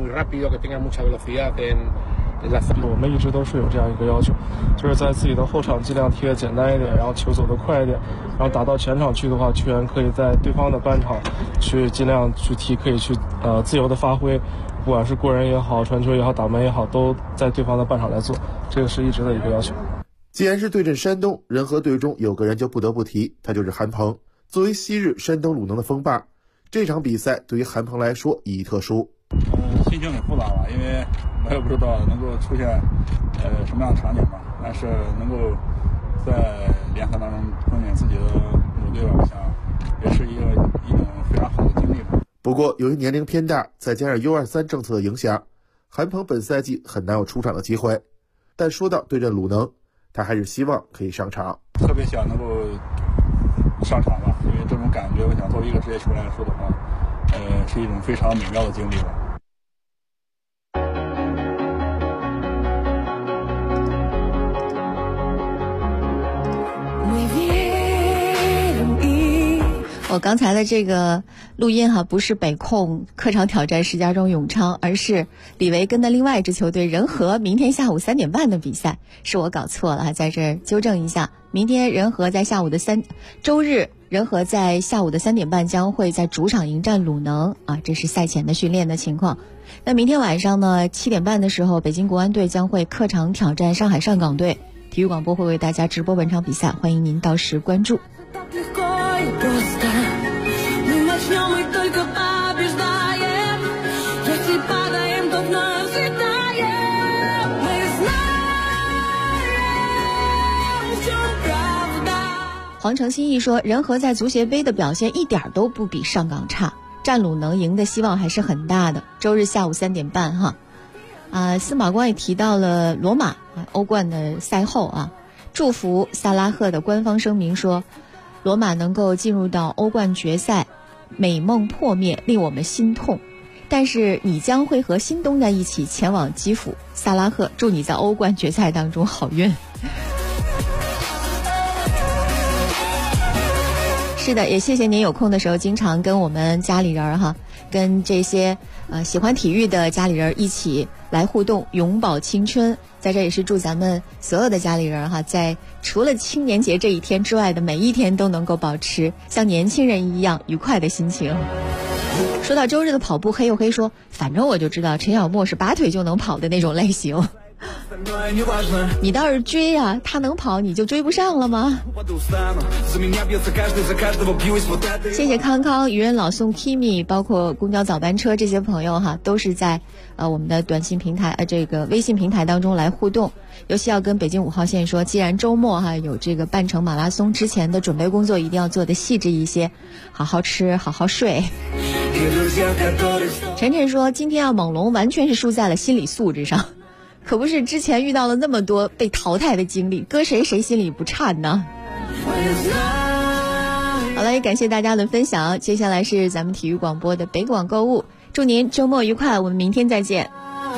我们一直都是有这样一个要求，就是在自己的后场尽量踢得简单一点，然后球走得快一点，然后打到前场去的话，球员可以在对方的半场去尽量去踢，可以去自由的发挥，不管是过人也好，传球也好，打门也好，都在对方的半场来做，这个是一直的一个要求。 既然是对阵山东，人和队中有个人就不得不提，他就是韩鹏。作为昔日山东鲁能的锋霸，这场比赛对于韩鹏来说意义特殊。 心情很复杂吧，因为我也不知道能够出现什么样的场景吧，但是能够在联赛当中证明自己的努力吧，我想也是一种非常好的经历吧。 不过由于年龄偏大，再加上 U23 政策的影响，韩鹏本赛季很难有出场的机会。但说到对阵鲁能，他还是希望可以上场， 特别想能够上场吧，因为这种感觉，我想作为一个职业球员来说的话，是一种非常美妙的经历吧。 我刚才的这个录音不是北控客场挑战石家庄永昌，而是李维跟的另外一支球队仁和明天下午3点半的比赛，是我搞错了，在这儿纠正一下。明天仁和在周日仁和在下午的3点半将会在主场迎战鲁能这是赛前的训练的情况。那明天晚上呢7点半的时候，北京国安队将会客场挑战上海上港队，体育广播会为大家直播本场比赛，欢迎您到时关注。黄成新义说，仁和在足协杯的表现一点都不比上港差，战鲁能赢的希望还是很大的。周日下午3点半司马光也提到了罗马欧冠的赛后祝福萨拉赫的官方声明说，罗马能够进入到欧冠决赛，美梦破灭，令我们心痛。但是你将会和新东家一起前往基辅，萨拉赫，祝你在欧冠决赛当中好运。是的，也谢谢您有空的时候经常跟我们家里人跟这些喜欢体育的家里人一起来互动，永葆青春。在这也是祝咱们所有的家里人在除了青年节这一天之外的每一天都能够保持像年轻人一样愉快的心情。说到周日的跑步，黑又黑说，反正我就知道陈小沫是拔腿就能跑的那种类型。你倒是追他能跑你就追不上了吗？谢谢康康、愚人老宋、Kimi， 包括公交早班车这些朋友都是在我们的短信平台这个微信平台当中来互动。尤其要跟北京5号线说，既然周末有这个半程马拉松之前的准备工作一定要做得细致一些，好好吃好好睡。晨晨说，今天猛龙完全是输在了心理素质上，可不是之前遇到了那么多被淘汰的经历，搁谁心里不颤呢？好了，也感谢大家的分享。接下来是咱们体育广播的北广购物，祝您周末愉快，我们明天再见。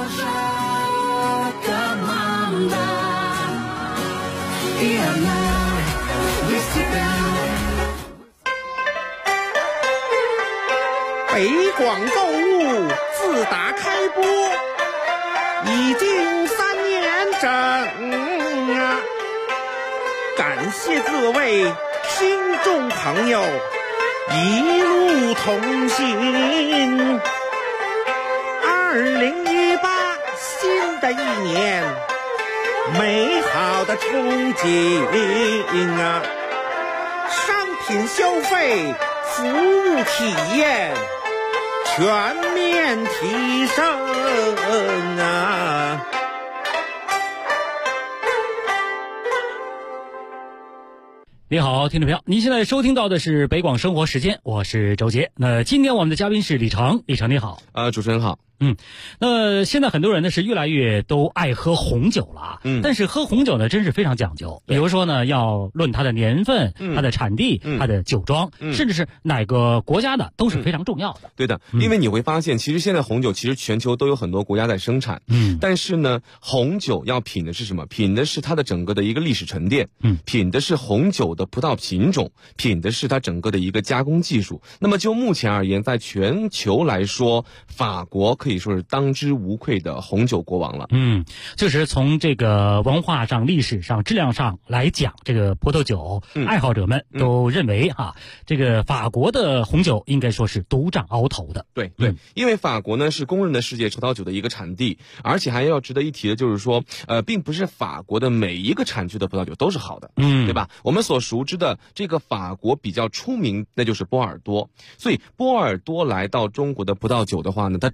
北广购物自打开播已经3年整感谢各位听众朋友一路同行。2018新的一年，美好的憧憬商品消费、服务体验全面提升你好，听众朋友，您现在收听到的是北广生活时间，我是周杰。那今天我们的嘉宾是李成，李成你好。 主持人好。 那现在很多人呢是越来越都爱喝红酒了但是喝红酒呢真是非常讲究，比如说呢要论它的年份、它的产地、它的酒庄，甚至是哪个国家的都是非常重要的。 对的，因为你会发现其实现在红酒其实全球都有很多国家在生产但是呢红酒要品的是什么？品的是它的整个的一个历史沉淀品的是红酒的葡萄品种，品的是它整个的一个加工技术。那么就目前而言，在全球来说，法国可以说是当之无愧的红酒国王了。 就是从这个文化上、历史上、质量上来讲，这个葡萄酒爱好者们都认为这个法国的红酒应该说是独占鳌头的。 对，因为法国呢是公认的世界葡萄酒的一个产地，而且还要值得一提的就是说，并不是法国的每一个产区的葡萄酒都是好的，对吧？我们所熟知的这个法国比较出名，那就是波尔多。所以波尔多来到中国的葡萄酒的话呢，它整个的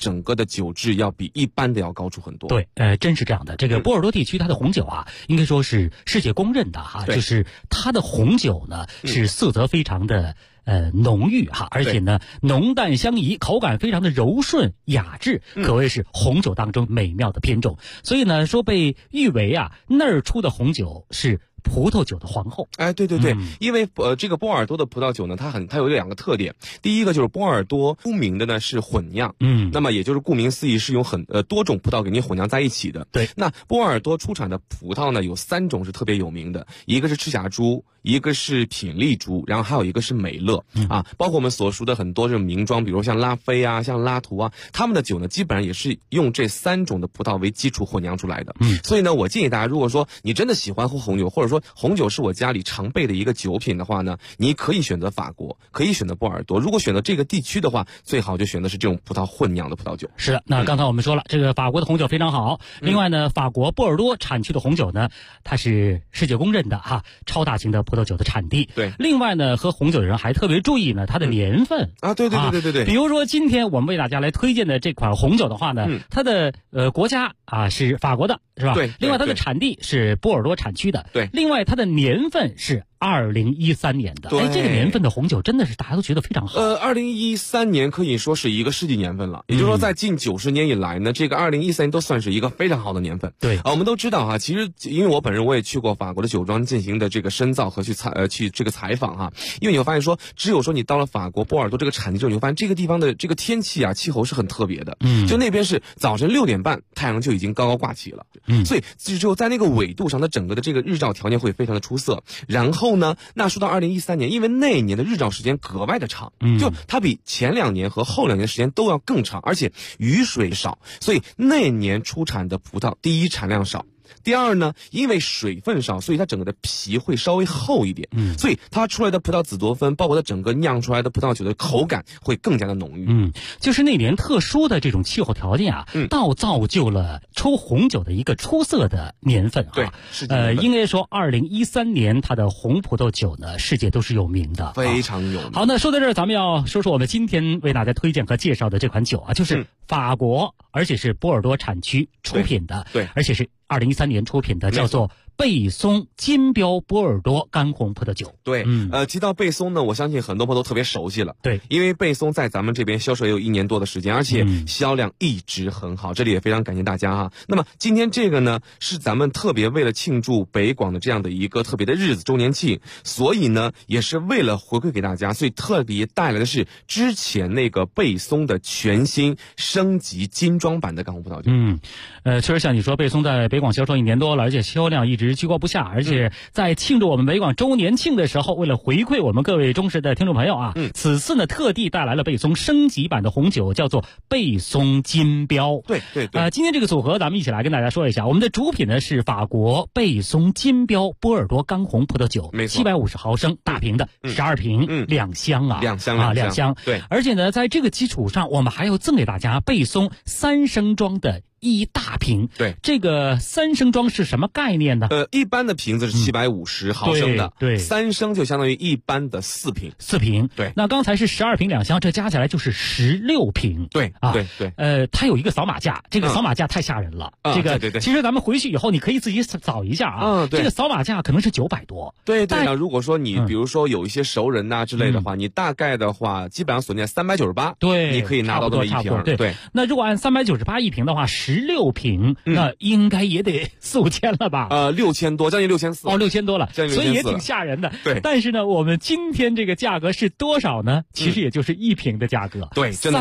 的酒质要比一般的要高出很多。 对，真是这样的。这个波尔多地区它的红酒啊，应该说是世界公认的哈，就是它的红酒呢是色泽非常的浓郁哈，而且呢浓淡相宜，口感非常的柔顺雅致，可谓是红酒当中美妙的品种。所以呢，说被誉为啊那儿出的红酒是葡萄酒的皇后。 哎，对对对，因为这个波尔多的葡萄酒呢，它有两个特点。第一个就是波尔多出名的呢是混酿，那么也就是顾名思义是用多种葡萄给你混酿在一起的。 对， 那波尔多出产的葡萄呢有3种是特别有名的，一个是赤霞珠，一个是品丽珠，然后还有一个是美乐啊，包括我们所熟的很多这种名庄，比如像拉菲啊、像拉图啊，他们的酒呢基本上也是用这3种的葡萄为基础混酿出来的。所以呢，我建议大家，如果说你真的喜欢喝红酒，或者说红酒是我家里常备的一个酒品的话呢，你可以选择法国，可以选择波尔多。如果选择这个地区的话，最好就选的是这种葡萄混酿的葡萄酒。 是的，那刚才我们说了，这个法国的红酒非常好。另外呢，法国波尔多产区的红酒呢，它是世界公认的哈，超大型的葡萄酒的产地。 对。 另外呢，喝红酒的人还特别注意呢，它的年份啊，对对对对对对。 比如说今天我们为大家来推荐的这款红酒的话呢，它的国家啊是法国的，是吧？ 对。 另外它的产地是波尔多产区的。 对。 另外它的年份是2013年的。哎，这个年份的红酒真的是大家都觉得非常好。 2013年可以说是一个世纪年份了，也就是说在近90年以来呢，这个2013年都算是一个非常好的年份。 对。 我们都知道哈，其实因为我本人我也去过法国的酒庄进行的这个深造和去这个采访哈，因为你会发现说，只有说你到了法国波尔多这个产地之后，你会发现这个地方的这个天气啊，气候是很特别的。就那边是早晨6点半太阳就已经高高挂起了。所以只有在那个纬度上，它整个的这个日照条件会非常的出色。然后呢，那说到2013年，因为那一年的日照时间格外的长，就它比前2年和后2年的时间都要更长，而且雨水少，所以那年出产的葡萄，第一产量少。第二呢，因为水分少，所以它整个的皮会稍微厚一点，所以它出来的葡萄紫多酚，包括它整个酿出来的葡萄酒的口感会更加的浓郁。 就是那年特殊的这种气候条件啊，造就了出红酒的一个出色的年份啊。 对，是应该说2013年它的红葡萄酒呢，世界都是有名的， 非常有名。 好，那说到这儿，咱们要说说我们今天为大家推荐和介绍的这款酒啊，就是法国，而且是波尔多产区出品的， 对， 而且是2013年出品的，叫做贝松金标波尔多干红葡萄酒。 对，提到贝松呢，我相信很多朋友都特别熟悉了。 对， 因为贝松在咱们这边销售也有1年多的时间，而且销量一直很好，这里也非常感谢大家哈。那么今天这个呢，是咱们特别为了庆祝北广的这样的一个特别的日子周年庆，所以呢，也是为了回馈给大家，所以特别带来的是之前那个贝松的全新升级精装版的干红葡萄酒。 确实像你说，贝松在北广销售1年多了，而且销量一直居高不下，而且在庆祝我们北广周年庆的时候，为了回馈我们各位忠实的听众朋友啊，此次呢特地带来了贝松升级版的红酒，叫做贝松金标。 对对对。 今天这个组合咱们一起来跟大家说一下，我们的主品呢是法国贝松金标波尔多干红葡萄酒， 没错 ，750毫升大瓶的，12瓶，2箱啊，2箱。 对， 而且呢，在这个基础上，我们还要赠给大家贝松3升装的1大瓶。 对， 这个3升装是什么概念呢？ 一般的瓶子是750毫升的， 对 ，3升就相当于一般的4瓶。 4瓶， 对。 那刚才是12瓶2箱，这加起来就是16瓶。 对啊， 对。 它有一个扫码架，这个扫码架太吓人了。这个对， 其实咱们回去以后你可以自己扫一下啊。 对。 这个扫码架可能是900多。 对。那如果说你比如说有一些熟人呐之类的话，你大概的话基本上锁定在398， 对， 你可以拿到这么1瓶。 对。那如果按398一瓶的话，16瓶，那应该也得4、5千了吧 ？6000多，将近6400。 哦，6000多了， 所以也挺吓人的。 对。 但是呢，我们今天这个价格是多少呢？其实也就是1瓶的价格。 对，真的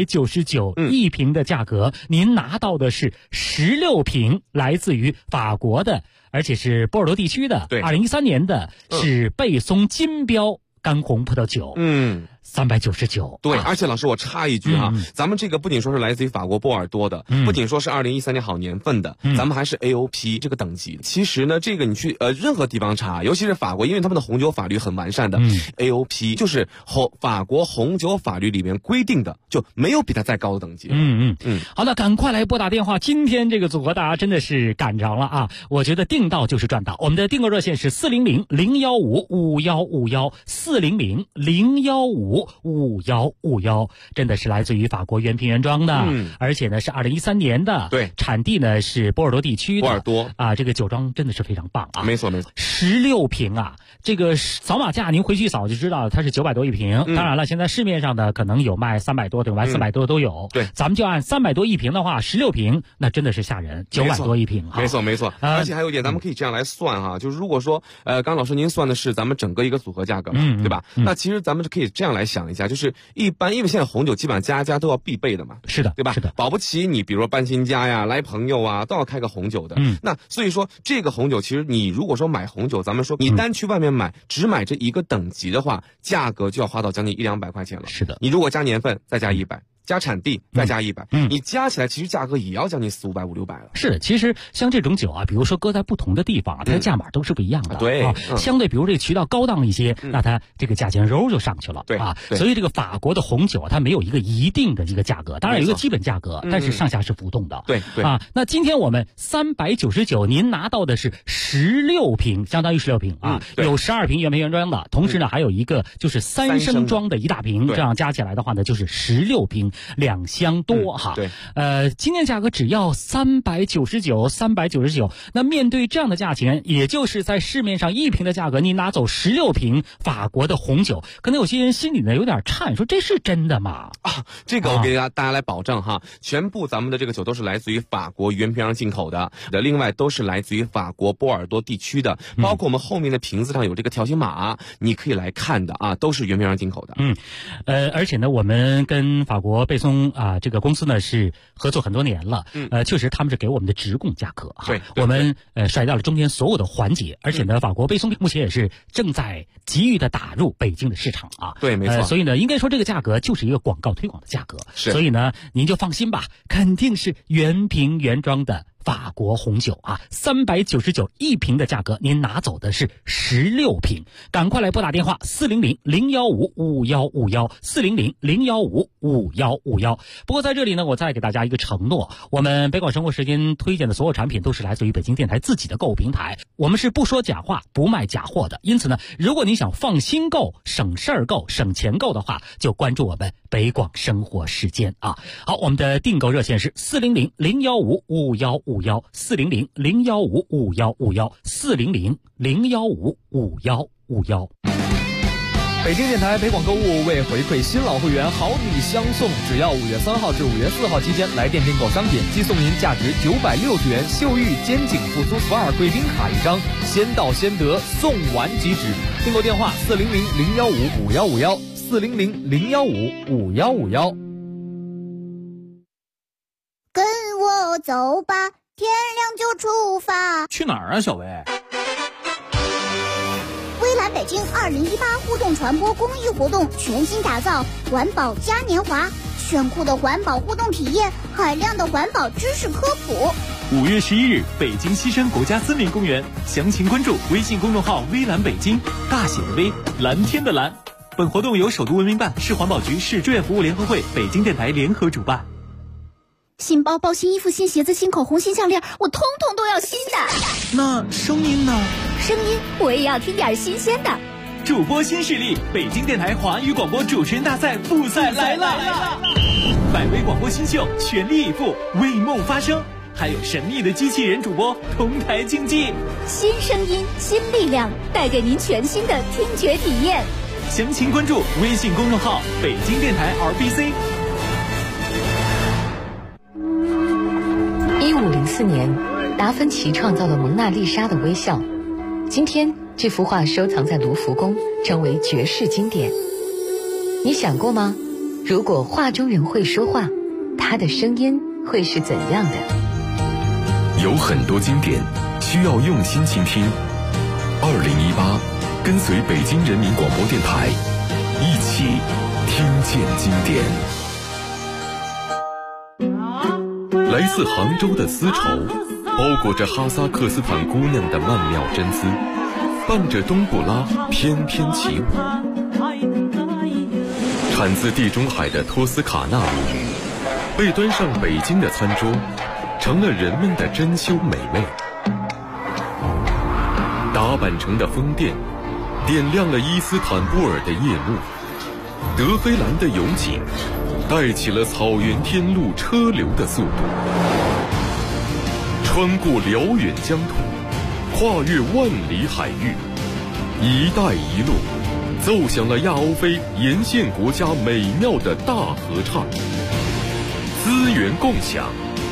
399一瓶的价格，您拿到的是16瓶，来自于法国的，而且是波尔多地区的，2013年的，是贝松金标干红葡萄酒。399。 对，而且老师我插一句哈，咱们这个不仅说是来自于法国波尔多的，不仅说是2013年好年份的，咱们还是 AOP 这个等级。其实呢，这个你去任何地方查，尤其是法国，因为他们的红酒法律很完善的，AOP 就是法国红酒法律里面规定的，就没有比它再高的等级。 好的，赶快来拨打电话，今天这个组合大家真的是赶着了啊！我觉得订到就是赚到。我们的订购热线是400-015-5151，400-015 0155151，真的是来自于法国原瓶原装的，而且呢是2013年的， 对， 产地呢是波尔多地区的， 波尔多啊，这个酒庄真的是非常棒啊， 没错没错 ，16瓶啊，这个扫码价您回去一扫就知道，它是900多一瓶。当然了，现在市面上的可能有卖300多的，有卖400多都有。 对， 咱们就按300多一瓶的话，16瓶那真的是吓人，900多一瓶。 没错没错，而且还有一点，咱们可以这样来算哈，就是如果说刚老师您算的是咱们整个一个组合价格嘛，对吧？那其实咱们就可以这样来想一下，就是一般因为现在红酒基本上家家都要必备的嘛， 是的， 对吧？ 是的， 保不齐你比如说搬新家呀，来朋友啊，都要开个红酒的。那所以说这个红酒，其实你如果说买红酒，咱们说你单去外面买，只买这一个等级的话，价格就要花到将近100-200块钱了。 是的， 你如果加年份再加100。加产地再加100，你加起来其实价格也要将近400-500-600了。 是，其实像这种酒啊，比如说搁在不同的地方啊，它的价码都是不一样的。 对， 相对比如这个渠道高档一些，那它这个价钱揉就上去了。 对啊，所以这个法国的红酒它没有一个一定的一个价格，当然有一个基本价格，但是上下是浮动的。 对对啊，那今天我们399，您拿到的是16瓶，相当于16瓶啊，有12瓶原瓶原装的，同时呢还有一个就是3升装的一大瓶，这样加起来的话呢就是16瓶2箱。多哈， 对， 今天价格只要399，那面对这样的价钱，也就是在市面上1瓶的价格，你拿走16瓶法国的红酒，可能有些人心里呢有点颤，说这是真的吗？ 啊，这个我给大家来保证哈，全部咱们的这个酒都是来自于法国原瓶进口的，另外都是来自于法国波尔多地区的，包括我们后面的瓶子上有这个条形码，你可以来看的啊，都是原瓶进口的。 而且呢，我们跟法国贝松啊。这个公司呢是合作很多年了，确实他们是给我们的直供价格哈， 对， 我们甩掉了中间所有的环节，而且呢，法国贝松目前也是正在急于的打入北京的市场啊， 对，没错， 所以呢，应该说这个价格就是一个广告推广的价格，所以呢，您就放心吧，肯定是原瓶原装的。法国红酒啊，399一瓶的价格，您拿走的是16瓶，赶快来拨打电话400-015-5151，400-015-5151。不过在这里呢，我再给大家一个承诺，我们北广生活时间推荐的所有产品都是来自于北京电台自己的购物平台，我们是不说假话、不卖假货的。因此呢，如果你想放心购、省事儿购、省钱购的话，就关注我们北广生活时间啊。好，我们的订购热线是400-015-5151，400-015-5151，400-015-5151。 北京电台北广购物为回馈新老会员好礼相送，只要5月3号至5月4号期间来店订购商品，即送您价值960元秀玉肩颈复苏斯尔贵宾卡1张，先到先得，送完即止。订购电话400-015-5151，400-015-5151。 跟我走吧，天亮就出发。 去哪儿啊，小薇？ 微蓝北京2018互动传播公益活动全新打造环保嘉年华，炫酷的环保互动体验，海量的环保知识科普。 5月11日，北京西山国家森林公园，详情关注微信公众号微蓝北京，大写的微，蓝天的蓝。本活动由首都文明办、市环保局、市志愿服务联合会、北京电台联合主办。 新包包、新衣服、新鞋子、新口红、新项链，我通通都要新的。 那声音呢？ 声音我也要听点新鲜的。 主播新势力，北京电台华语广播主持人大赛复赛来啦！百位广播新秀全力以赴，为梦发声，还有神秘的机器人主播同台竞技。 新声音，新力量，带给您全新的听觉体验。 详情关注微信公众号北京电台 RBC。 1504年，达芬奇创造了蒙娜丽莎的微笑。今天，这幅画收藏在卢浮宫，成为绝世经典。你想过吗？如果画中人会说话，他的声音会是怎样的？ 有很多经典需要用心倾听。2018，跟随北京人民广播电台，一起听见经典。来自杭州的丝绸，包裹着哈萨克斯坦姑娘的曼妙真姿，伴着冬不拉翩翩起舞。产自地中海的托斯卡纳鲈鱼，被端上北京的餐桌，成了人们的珍馐美味。打扮成的风电，点亮了伊斯坦布尔的夜幕。 德黑兰的勇景带起了草原天路车流的速度，穿过辽远疆土，跨越万里海域，一带一路奏响了亚欧非沿线国家美妙的大合唱。资源共享，